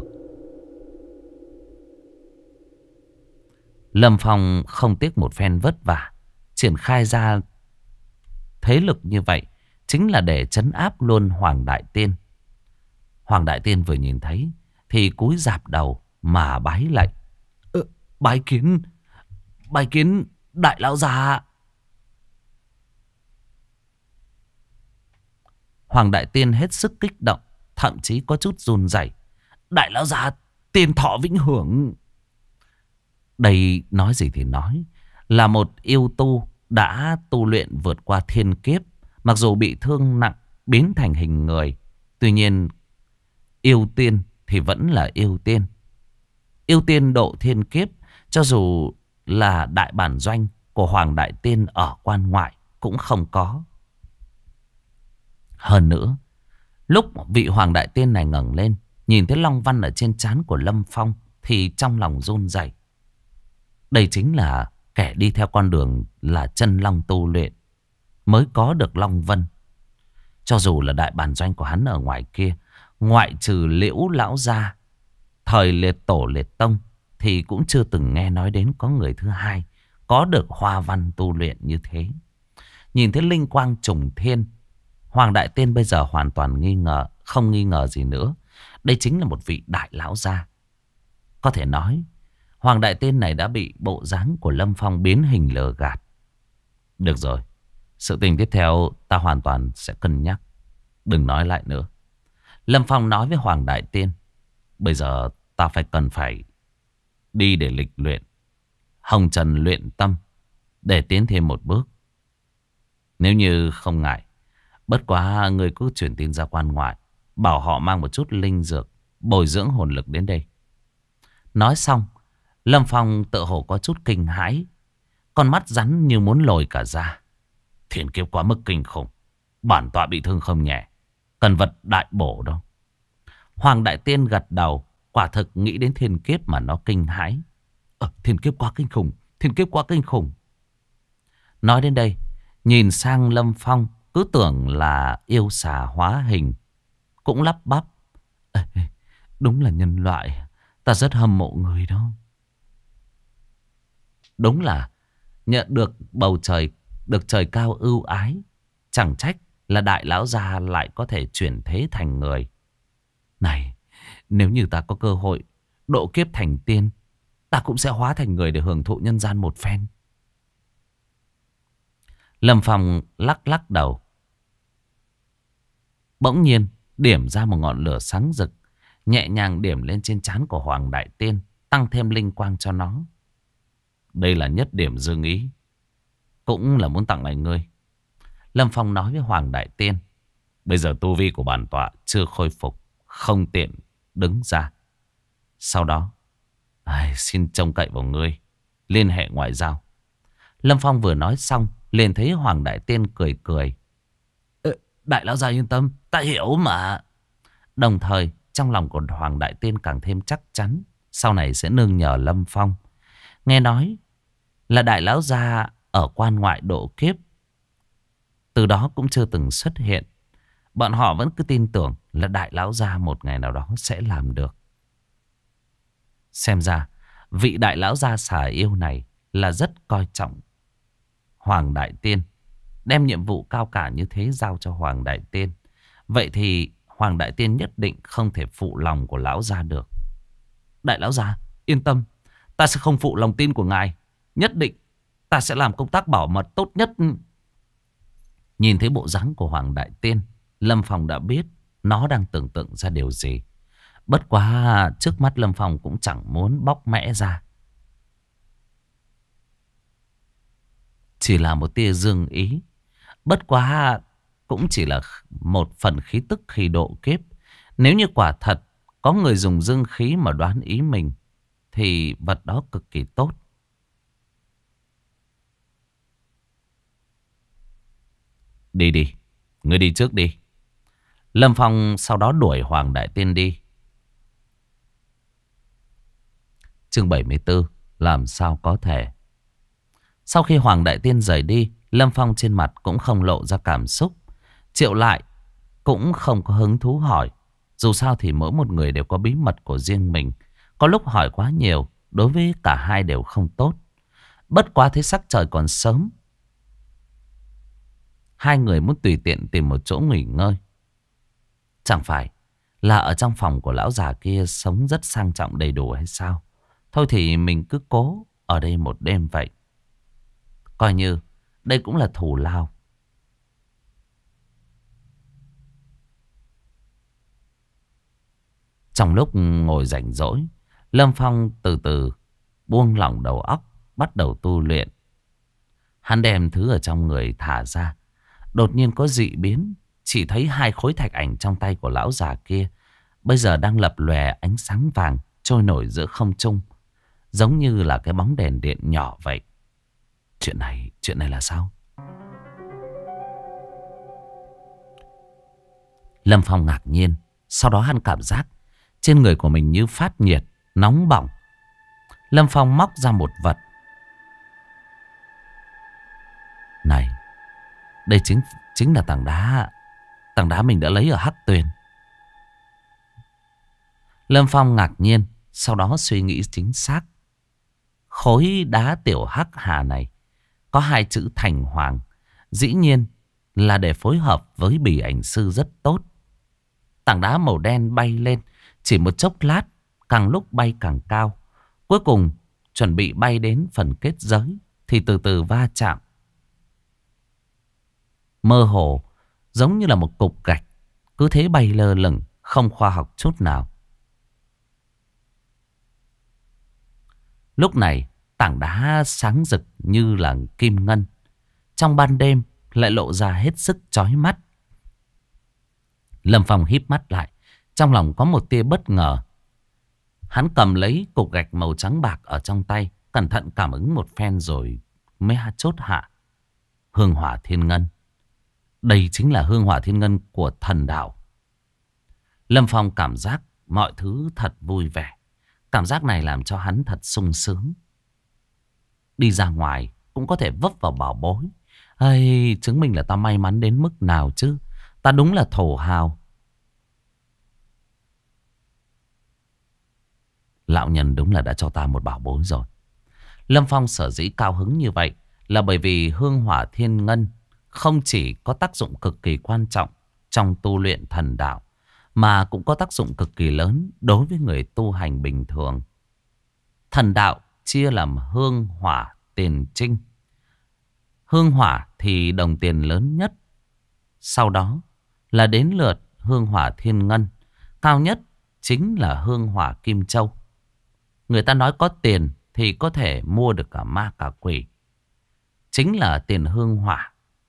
S1: Lâm Phong không tiếc một phen vất vả, triển khai ra thế lực như vậy chính là để trấn áp luôn Hoàng Đại Tiên. Hoàng Đại Tiên vừa nhìn thấy thì cúi rạp đầu mà bái lạy. Bái kiến đại lão già. Hoàng Đại Tiên hết sức kích động, thậm chí có chút run rẩy. Đại lão già tiên thọ vĩnh hưởng. Đây nói gì thì nói, là một yêu tu đã tu luyện vượt qua thiên kiếp. Mặc dù bị thương nặng, biến thành hình người, tuy nhiên yêu tiên thì vẫn là yêu tiên. Yêu tiên độ thiên kiếp, cho dù là đại bản doanh của Hoàng Đại Tiên ở quan ngoại cũng không có. Hơn nữa, lúc vị Hoàng Đại Tiên này ngẩng lên, nhìn thấy long văn ở trên trán của Lâm Phong thì trong lòng run rẩy. Đây chính là kẻ đi theo con đường là chân long tu luyện mới có được long vân. Cho dù là đại bản doanh của hắn ở ngoài kia, ngoại trừ Liễu lão gia thời liệt tổ liệt tông, thì cũng chưa từng nghe nói đến có người thứ hai có được hoa văn tu luyện như thế. Nhìn thấy linh quang trùng thiên, Hoàng Đại Tiên bây giờ hoàn toàn nghi ngờ, không nghi ngờ gì nữa. Đây chính là một vị đại lão gia. Có thể nói, Hoàng Đại Tiên này đã bị bộ dáng của Lâm Phong biến hình lừa gạt. Được rồi, sự tình tiếp theo ta hoàn toàn sẽ cân nhắc. Đừng nói lại nữa. Lâm Phong nói với Hoàng Đại Tiên, bây giờ ta cần phải đi để lịch luyện hồng trần luyện tâm, để tiến thêm một bước. Nếu như không ngại, bất quá người cứ truyền tin ra quan ngoại, bảo họ mang một chút linh dược bồi dưỡng hồn lực đến đây. Nói xong, Lâm Phong tự hồ có chút kinh hãi, con mắt rắn như muốn lồi cả ra. Thiên kiếp quá mức kinh khủng, bản tọa bị thương không nhẹ, cần vật đại bổ đâu. Hoàng Đại Tiên gật đầu, quả thực nghĩ đến thiên kiếp mà nó kinh hãi. Thiên kiếp quá kinh khủng, thiên kiếp quá kinh khủng. Nói đến đây, nhìn sang Lâm Phong, cứ tưởng là yêu xà hóa hình, cũng lắp bắp. Đúng là nhân loại, ta rất hâm mộ người đó. Đúng là nhận được bầu trời, được trời cao ưu ái. Chẳng trách là đại lão gia lại có thể chuyển thế thành người. Này, nếu như ta có cơ hội độ kiếp thành tiên, ta cũng sẽ hóa thành người để hưởng thụ nhân gian một phen. Lâm Phong lắc lắc đầu. Bỗng nhiên điểm ra một ngọn lửa sáng rực, nhẹ nhàng điểm lên trên trán của Hoàng Đại Tiên, tăng thêm linh quang cho nó. Đây là nhất điểm dương ý, cũng là muốn tặng lại ngươi. Lâm Phong nói với Hoàng Đại Tiên, bây giờ tu vi của bản tọa chưa khôi phục, không tiện đứng ra. Sau đó xin trông cậy vào ngươi, liên hệ ngoại giao. Lâm Phong vừa nói xong, liền thấy Hoàng Đại Tiên cười cười. Đại lão gia yên tâm, ta hiểu mà. Đồng thời trong lòng của Hoàng Đại Tiên càng thêm chắc chắn sau này sẽ nương nhờ Lâm Phong. Nghe nói là đại lão gia ở quan ngoại độ kiếp, từ đó cũng chưa từng xuất hiện. Bọn họ vẫn cứ tin tưởng là đại lão gia một ngày nào đó sẽ làm được. Xem ra vị đại lão gia xà yêu này là rất coi trọng Hoàng Đại Tiên, đem nhiệm vụ cao cả như thế giao cho Hoàng Đại Tiên. Vậy thì Hoàng Đại Tiên nhất định không thể phụ lòng của lão gia được. Đại lão gia, yên tâm. Ta sẽ không phụ lòng tin của ngài. Nhất định ta sẽ làm công tác bảo mật tốt nhất. Nhìn thấy bộ dáng của Hoàng Đại Tiên, Lâm Phong đã biết nó đang tưởng tượng ra điều gì. Bất quá trước mắt Lâm Phong cũng chẳng muốn bóc mẽ ra. Chỉ là một tia dương ý. Bất quá cũng chỉ là một phần khí tức khi độ kiếp. Nếu như quả thật có người dùng dương khí mà đoán ý mình, thì vật đó cực kỳ tốt. Đi đi, ngươi đi trước đi. Lâm Phong sau đó đuổi Hoàng Đại Tiên đi. Chương 74, làm sao có thể. Sau khi Hoàng Đại Tiên rời đi, Lâm Phong trên mặt cũng không lộ ra cảm xúc. Triệu lại cũng không có hứng thú hỏi. Dù sao thì mỗi một người đều có bí mật của riêng mình. Có lúc hỏi quá nhiều, đối với cả hai đều không tốt. Bất quá thế sắc trời còn sớm, hai người muốn tùy tiện tìm một chỗ nghỉ ngơi. Chẳng phải là ở trong phòng của lão già kia sống rất sang trọng đầy đủ hay sao? Thôi thì mình cứ cố ở đây một đêm vậy. Coi như đây cũng là thù lao. Trong lúc ngồi rảnh rỗi, Lâm Phong từ từ buông lỏng đầu óc, bắt đầu tu luyện. Hắn đem thứ ở trong người thả ra. Đột nhiên có dị biến. Chỉ thấy hai khối thạch ảnh trong tay của lão già kia bây giờ đang lập lòe ánh sáng vàng trôi nổi giữa không trung, giống như là cái bóng đèn điện nhỏ vậy. Chuyện này là sao? Lâm Phong ngạc nhiên. Sau đó hắn cảm giác trên người của mình như phát nhiệt, nóng bỏng. Lâm Phong móc ra một vật. Này, đây chính là tảng đá. Tảng đá mình đã lấy ở Hắc Tuyền. Lâm Phong ngạc nhiên, sau đó suy nghĩ chính xác. Khối đá tiểu hắc hà này có hai chữ Thành Hoàng. Dĩ nhiên là để phối hợp với bỉ ảnh sư rất tốt. Tảng đá màu đen bay lên, chỉ một chốc lát, càng lúc bay càng cao. Cuối cùng chuẩn bị bay đến phần kết giới thì từ từ va chạm. Mơ hồ giống như là một cục gạch, cứ thế bay lơ lửng, không khoa học chút nào. Lúc này tảng đá sáng rực như là kim ngân, trong ban đêm lại lộ ra hết sức chói mắt. Lâm Phong híp mắt lại, trong lòng có một tia bất ngờ. Hắn cầm lấy cục gạch màu trắng bạc ở trong tay, cẩn thận cảm ứng một phen rồi mới chốt hạ. Hương hỏa thiên ngân. Đây chính là hương hỏa thiên ngân của thần đạo. Lâm Phong cảm giác mọi thứ thật vui vẻ. Cảm giác này làm cho hắn thật sung sướng. Đi ra ngoài cũng có thể vấp vào bảo bối. Ây, chứng minh là ta may mắn đến mức nào chứ. Ta đúng là thổ hào. Lão nhân đúng là đã cho ta một bảo bối rồi. Lâm Phong sở dĩ cao hứng như vậy là bởi vì hương hỏa thiên ngân không chỉ có tác dụng cực kỳ quan trọng trong tu luyện thần đạo, mà cũng có tác dụng cực kỳ lớn đối với người tu hành bình thường. Thần đạo chia làm hương, hỏa, tiền, trinh. Hương hỏa thì đồng tiền lớn nhất. Sau đó là đến lượt hương hỏa thiên ngân. Cao nhất chính là hương hỏa kim châu. Người ta nói có tiền thì có thể mua được cả ma cả quỷ. Chính là tiền hương hỏa.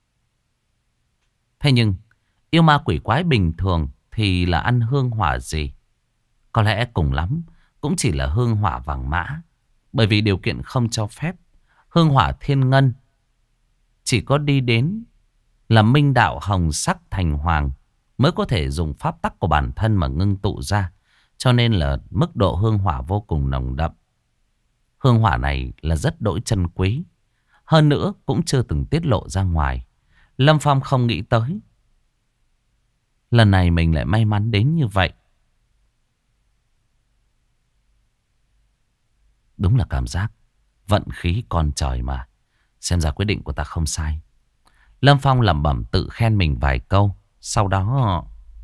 S1: Thế nhưng yêu ma quỷ quái bình thường thì là ăn hương hỏa gì? Có lẽ cùng lắm cũng chỉ là hương hỏa vàng mã. Bởi vì điều kiện không cho phép. Hương hỏa thiên ngân chỉ có đi đến là minh đạo hồng sắc thành hoàng mới có thể dùng pháp tắc của bản thân mà ngưng tụ ra. Cho nên là mức độ hương hỏa vô cùng nồng đậm. Hương hỏa này là rất đỗi chân quý. Hơn nữa cũng chưa từng tiết lộ ra ngoài. Lâm Phong không nghĩ tới lần này mình lại may mắn đến như vậy. Đúng là cảm giác vận khí con trời mà. Xem ra quyết định của ta không sai. Lâm Phong lẩm bẩm tự khen mình vài câu. Sau đó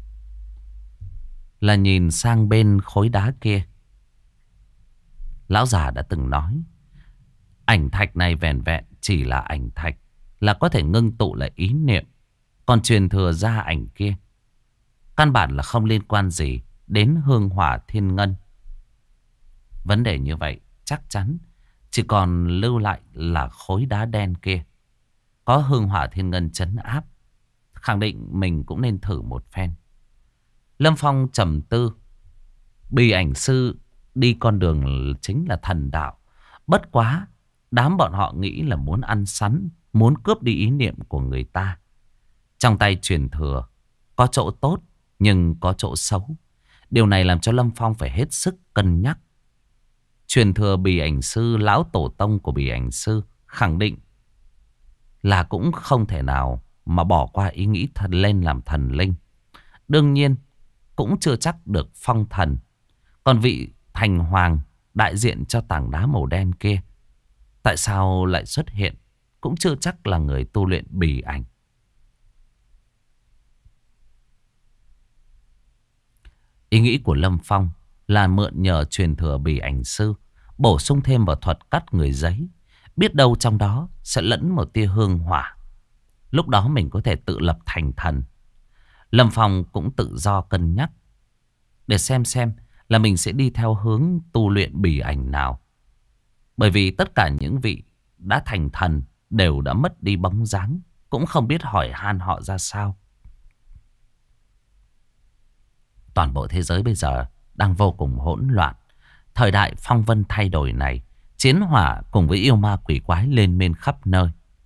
S1: là nhìn sang bên khối đá kia. Lão già đã từng nói, ảnh thạch này vẻn vẹn chỉ là ảnh thạch, là có thể ngưng tụ lại ý niệm. Còn truyền thừa ra ảnh kia, căn bản là không liên quan gì đến hương hỏa thiên ngân. Vấn đề như vậy chắc chắn chỉ còn lưu lại là khối đá đen kia. Có hương hỏa thiên ngân trấn áp, khẳng định mình cũng nên thử một phen. Lâm Phong trầm tư. Bì ảnh sư đi con đường chính là thần đạo. Bất quá, đám bọn họ nghĩ là muốn ăn sắn, muốn cướp đi ý niệm của người ta. Trong tay truyền thừa, có chỗ tốt nhưng có chỗ xấu. Điều này làm cho Lâm Phong phải hết sức cân nhắc. Truyền thừa bì ảnh sư, lão tổ tông của bì ảnh sư khẳng định là cũng không thể nào mà bỏ qua ý nghĩ lên làm thần linh. Đương nhiên cũng chưa chắc được phong thần. Còn vị thành hoàng đại diện cho tảng đá màu đen kia, tại sao lại xuất hiện, cũng chưa chắc là người tu luyện bì ảnh. Ý nghĩ của Lâm Phong là mượn nhờ truyền thừa bì ảnh sư, bổ sung thêm vào thuật cắt người giấy. Biết đâu trong đó sẽ lẫn một tia hương hỏa. Lúc đó mình có thể tự lập thành thần. Lâm Phong cũng tự do cân nhắc để xem là mình sẽ đi theo hướng tu luyện bì ảnh nào. Bởi vì tất cả những vị đã thành thần đều đã mất đi bóng dáng, cũng không biết hỏi han họ ra sao. Toàn bộ thế giới bây giờ đang vô cùng hỗn loạn. Thời đại phong vân thay đổi này, chiến hỏa cùng với yêu ma quỷ quái lên men khắp nơi.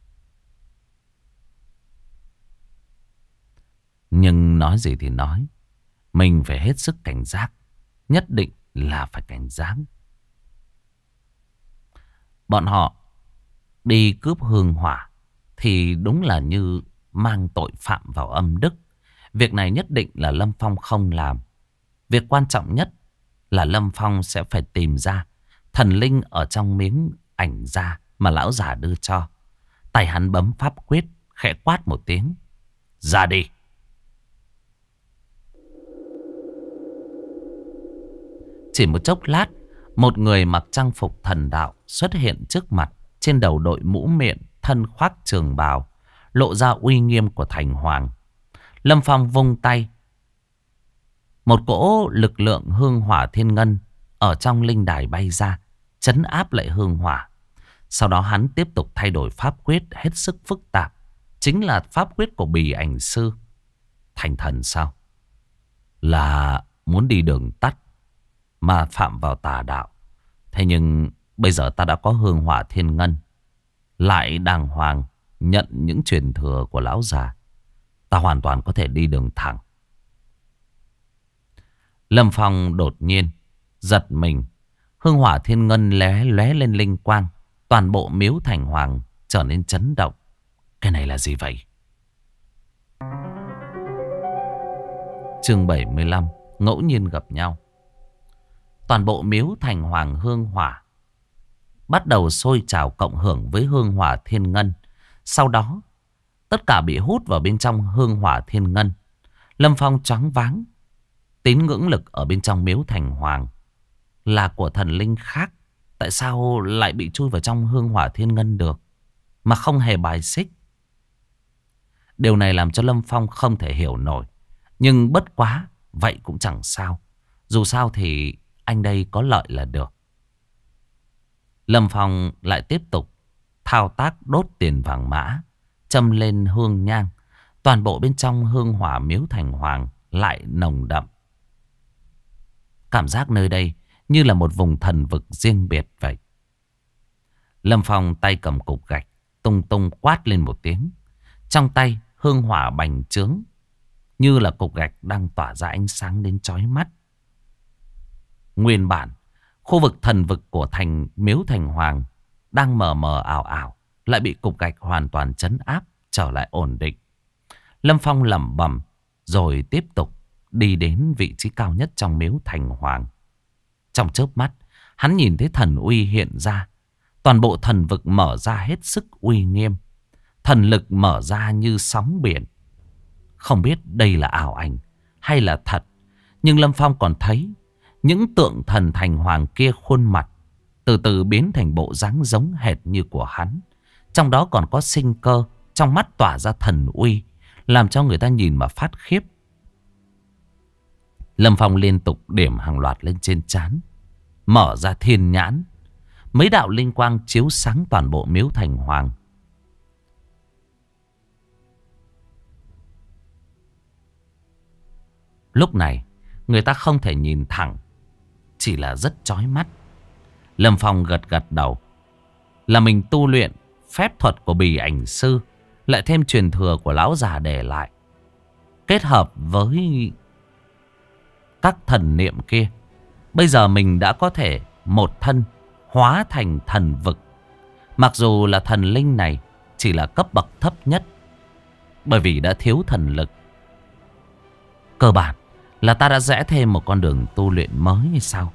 S1: Nhưng nói gì thì nói, mình phải hết sức cảnh giác. Nhất định là phải cảnh giác. Bọn họ đi cướp hương hỏa thì đúng là như mang tội phạm vào âm đức. Việc này nhất định là Lâm Phong không làm. Việc quan trọng nhất là Lâm Phong sẽ phải tìm ra thần linh ở trong miếng ảnh da mà lão già đưa cho. Tay hắn bấm pháp quyết, khẽ quát một tiếng: ra đi. Chỉ một chốc lát, một người mặc trang phục thần đạo xuất hiện trước mặt. Trên đầu đội mũ miệng, thân khoác trường bào, lộ ra uy nghiêm của thành hoàng. Lâm Phong vung tay, một cỗ lực lượng hương hỏa thiên ngân ở trong linh đài bay ra, trấn áp lại hương hỏa. Sau đó hắn tiếp tục thay đổi pháp quyết hết sức phức tạp. Chính là pháp quyết của bì ảnh sư. Thành thần sao? Là muốn đi đường tắt mà phạm vào tà đạo. Thế nhưng bây giờ ta đã có hương hỏa thiên ngân, lại đàng hoàng nhận những truyền thừa của lão già, ta hoàn toàn có thể đi đường thẳng. Lâm Phong đột nhiên giật mình. Hương hỏa thiên ngân lóe lên linh quang. Toàn bộ miếu thành hoàng trở nên chấn động. Cái này là gì vậy? Chương 75: ngẫu nhiên gặp nhau. Toàn bộ miếu thành hoàng hương hỏa bắt đầu sôi trào cộng hưởng với hương hỏa thiên ngân. Sau đó tất cả bị hút vào bên trong hương hỏa thiên ngân. Lâm Phong choáng váng. Tín ngưỡng lực ở bên trong miếu thành hoàng là của thần linh khác, tại sao lại bị chui vào trong hương hỏa thiên ngân được mà không hề bài xích? Điều này làm cho Lâm Phong không thể hiểu nổi. Nhưng bất quá, vậy cũng chẳng sao. Dù sao thì anh đây có lợi là được. Lâm Phong lại tiếp tục thao tác đốt tiền vàng mã, châm lên hương nhang. Toàn bộ bên trong hương hỏa miếu thành hoàng lại nồng đậm. Cảm giác nơi đây như là một vùng thần vực riêng biệt vậy. Lâm Phong tay cầm cục gạch, tung tung quát lên một tiếng. Trong tay hương hỏa bành trướng, như là cục gạch đang tỏa ra ánh sáng đến chói mắt. Nguyên bản, khu vực thần vực của thành miếu thành hoàng đang mờ mờ ảo ảo, lại bị cục gạch hoàn toàn trấn áp, trở lại ổn định. Lâm Phong lẩm bẩm rồi tiếp tục đi đến vị trí cao nhất trong miếu thành hoàng. Trong chớp mắt, hắn nhìn thấy thần uy hiện ra. Toàn bộ thần vực mở ra hết sức uy nghiêm. Thần lực mở ra như sóng biển. Không biết đây là ảo ảnh hay là thật, Nhưng Lâm Phong còn thấy những tượng thần thành hoàng kia khuôn mặt từ từ biến thành bộ dáng giống hệt như của hắn. Trong đó còn có sinh cơ, trong mắt tỏa ra thần uy, làm cho người ta nhìn mà phát khiếp. Lâm Phong liên tục điểm hàng loạt lên trên trán, mở ra thiên nhãn. Mấy đạo linh quang chiếu sáng toàn bộ miếu thành hoàng. Lúc này người ta không thể nhìn thẳng, chỉ là rất chói mắt. Lâm Phong gật gật đầu. Là mình tu luyện phép thuật của Bì Ảnh Sư, lại thêm truyền thừa của lão già để lại, kết hợp với các thần niệm kia, bây giờ mình đã có thể một thân hóa thành thần vực. Mặc dù là thần linh này chỉ là cấp bậc thấp nhất, bởi vì đã thiếu thần lực. Cơ bản là ta đã rẽ thêm một con đường tu luyện mới hay sao?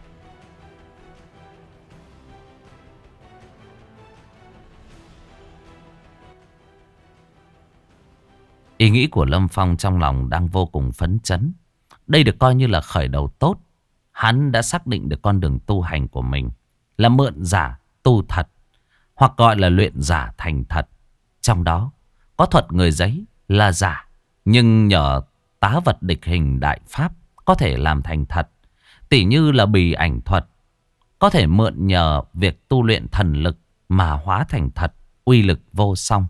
S1: Ý nghĩ của Lâm Phong trong lòng đang vô cùng phấn chấn. Đây được coi như là khởi đầu tốt. Hắn đã xác định được con đường tu hành của mình là mượn giả tu thật, hoặc gọi là luyện giả thành thật. Trong đó có thuật người giấy là giả, nhưng nhờ tá vật địch hình đại pháp có thể làm thành thật. Tỉ như là Bì Ảnh thuật, có thể mượn nhờ việc tu luyện thần lực mà hóa thành thật, uy lực vô song.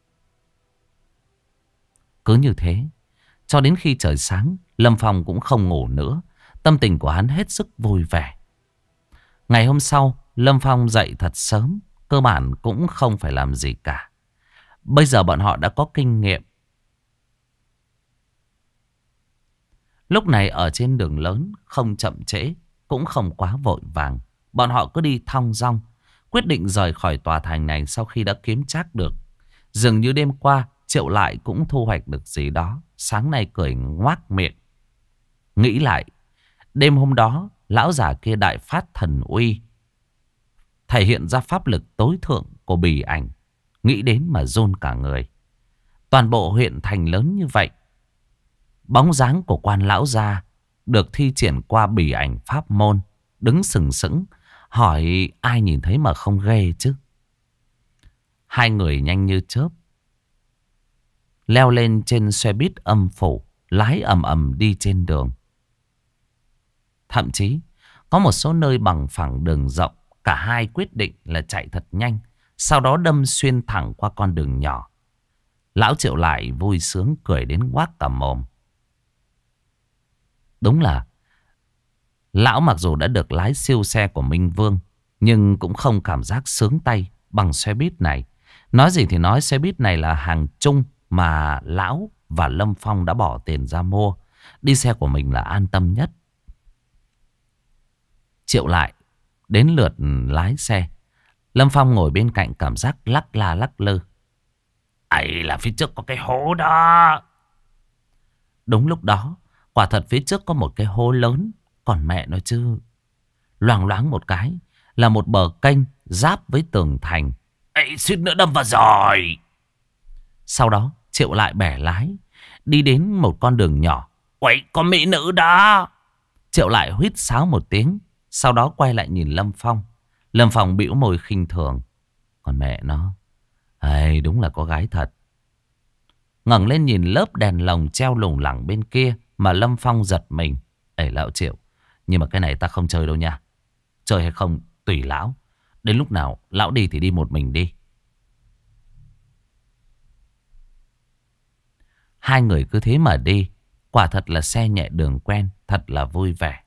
S1: Cứ như thế, cho đến khi trời sáng, Lâm Phong cũng không ngủ nữa. Tâm tình của hắn hết sức vui vẻ. Ngày hôm sau, Lâm Phong dậy thật sớm, cơ bản cũng không phải làm gì cả. Bây giờ bọn họ đã có kinh nghiệm. Lúc này ở trên đường lớn, không chậm trễ, cũng không quá vội vàng. Bọn họ cứ đi thong dong, quyết định rời khỏi tòa thành này sau khi đã kiếm trác được. Dường như đêm qua, Triệu Lại cũng thu hoạch được gì đó. Sáng nay cười ngoác miệng. Nghĩ lại, đêm hôm đó, lão già kia đại phát thần uy, thể hiện ra pháp lực tối thượng của Bì Ảnh. Nghĩ đến mà run cả người. Toàn bộ huyện thành lớn như vậy, bóng dáng của quan lão gia được thi triển qua Bì Ảnh pháp môn, đứng sừng sững, hỏi ai nhìn thấy mà không ghê chứ. Hai người nhanh như chớp leo lên trên xe buýt âm phủ, lái ầm ầm đi trên đường. Thậm chí có một số nơi bằng phẳng đường rộng, cả hai quyết định là chạy thật nhanh, sau đó đâm xuyên thẳng qua con đường nhỏ. Lão Triệu lại vui sướng cười đến ngoác cả mồm. Đúng là lão mặc dù đã được lái siêu xe của Minh Vương, nhưng cũng không cảm giác sướng tay bằng xe buýt này. Nói gì thì nói, xe buýt này là hàng chung mà lão và Lâm Phong đã bỏ tiền ra mua. Đi xe của mình là an tâm nhất. Triệu Lại đến lượt lái xe. Lâm Phong ngồi bên cạnh cảm giác lắc la lắc lư. Ấy là phía trước có cái hố đó. Đúng lúc đó, quả thật phía trước có một cái hố lớn. Còn mẹ nói chứ, loáng loáng một cái là một bờ kênh giáp với tường thành. Ấy, suýt nữa đâm vào rồi. Sau đó Triệu Lại bẻ lái, đi đến một con đường nhỏ. Uầy, có mỹ nữ đó. Triệu Lại huýt sáo một tiếng, sau đó quay lại nhìn Lâm Phong. Lâm Phong bĩu môi khinh thường. Còn mẹ nó, ấy, đúng là có gái thật. Ngẩng lên nhìn lớp đèn lồng treo lủng lẳng bên kia mà Lâm Phong giật mình. Ê lão Triệu, nhưng mà cái này ta không chơi đâu nha. Chơi hay không tùy lão. Đến lúc nào lão đi thì đi một mình đi. Hai người cứ thế mà đi. Quả thật là xe nhẹ đường quen, thật là vui vẻ.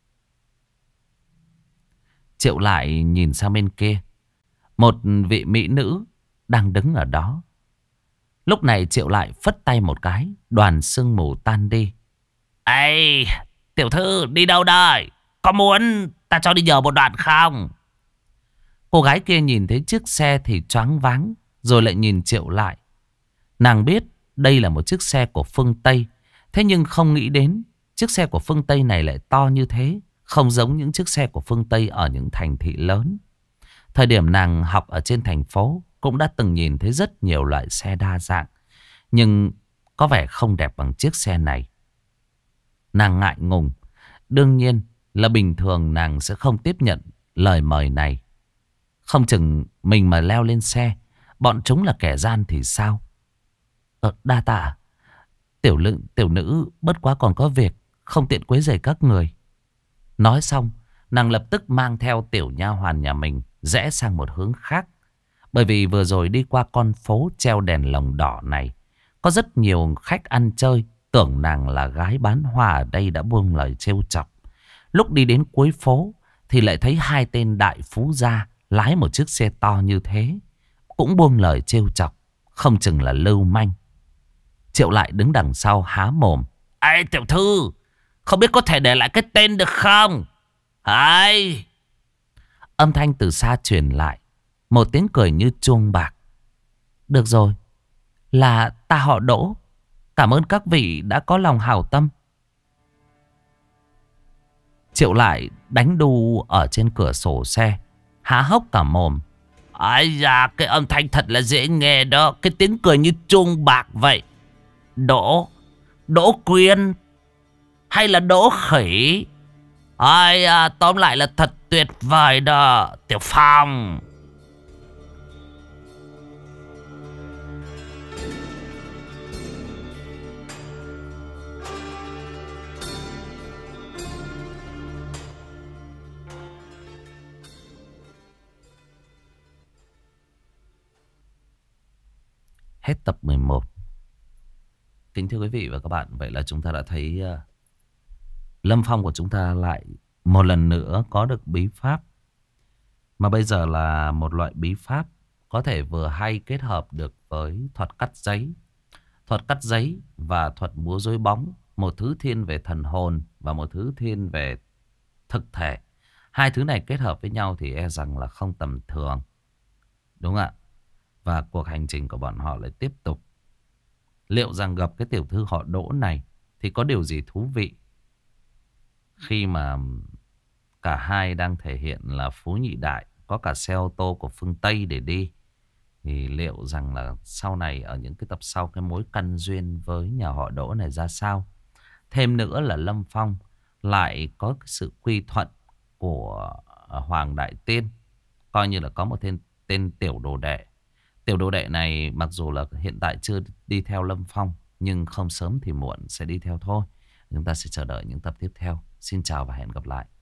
S1: Triệu Lại nhìn sang bên kia, một vị mỹ nữ đang đứng ở đó. Lúc này Triệu Lại phất tay một cái, đoàn sương mù tan đi. Ê, tiểu thư đi đâu đây? Có muốn ta cho đi nhờ một đoạn không? Cô gái kia nhìn thấy chiếc xe thì choáng váng, rồi lại nhìn Triệu Lại. Nàng biết đây là một chiếc xe của phương Tây, thế nhưng không nghĩ đến chiếc xe của phương Tây này lại to như thế, không giống những chiếc xe của phương Tây ở những thành thị lớn. Thời điểm nàng học ở trên thành phố cũng đã từng nhìn thấy rất nhiều loại xe đa dạng, nhưng có vẻ không đẹp bằng chiếc xe này. Nàng ngại ngùng, Đương nhiên là bình thường nàng sẽ không tiếp nhận lời mời này. Không chừng mình mà leo lên xe, bọn chúng là kẻ gian thì sao? Đa tạ. Tiểu nữ bất quá còn có việc, không tiện quấy rầy các người. Nói xong, nàng lập tức mang theo tiểu nha hoàn nhà mình rẽ sang một hướng khác. Bởi vì vừa rồi đi qua con phố treo đèn lồng đỏ này, có rất nhiều khách ăn chơi tưởng nàng là gái bán hoa ở đây đã buông lời trêu chọc. Lúc đi đến cuối phố thì lại thấy hai tên đại phú gia lái một chiếc xe to như thế, cũng buông lời trêu chọc, không chừng là lưu manh. Triệu lại đứng đằng sau há mồm. Ê tiểu thư, không biết có thể để lại cái tên được không? Ai? Âm thanh từ xa truyền lại, một tiếng cười như chuông bạc. Được rồi, là ta họ Đỗ. Cảm ơn các vị đã có lòng hảo tâm. Triệu lại đánh đu ở trên cửa sổ xe, há hốc cả mồm. Ây da, cái âm thanh thật là dễ nghe đó. Cái tiếng cười như chuông bạc vậy. Đỗ Quyên hay là Đỗ Khỉ? Ai à, tóm lại là thật tuyệt vời đó, Tiểu Phong. Hết tập 11. Kính thưa quý vị và các bạn, vậy là chúng ta đã thấy Lâm Phong của chúng ta lại một lần nữa có được bí pháp. Mà bây giờ là một loại bí pháp có thể vừa hay kết hợp được với thuật cắt giấy. Thuật cắt giấy và thuật múa rối bóng. Một thứ thiên về thần hồn và một thứ thiên về thực thể. Hai thứ này kết hợp với nhau thì e rằng là không tầm thường. Đúng ạ. Và cuộc hành trình của bọn họ lại tiếp tục. Liệu rằng gặp cái tiểu thư họ Đỗ này thì có điều gì thú vị? Khi mà cả hai đang thể hiện là phú nhị đại, có cả xe ô tô của phương Tây để đi, thì liệu rằng là sau này ở những cái tập sau cái mối căn duyên với nhà họ Đỗ này ra sao? Thêm nữa là Lâm Phong lại có cái sự quy thuận của Hoàng Đại Tiên, coi như là có một tên tiểu đồ đệ. Tiểu đồ đệ này mặc dù là hiện tại chưa đi theo Lâm Phong, nhưng không sớm thì muộn sẽ đi theo thôi. Chúng ta sẽ chờ đợi những tập tiếp theo. Xin chào và hẹn gặp lại.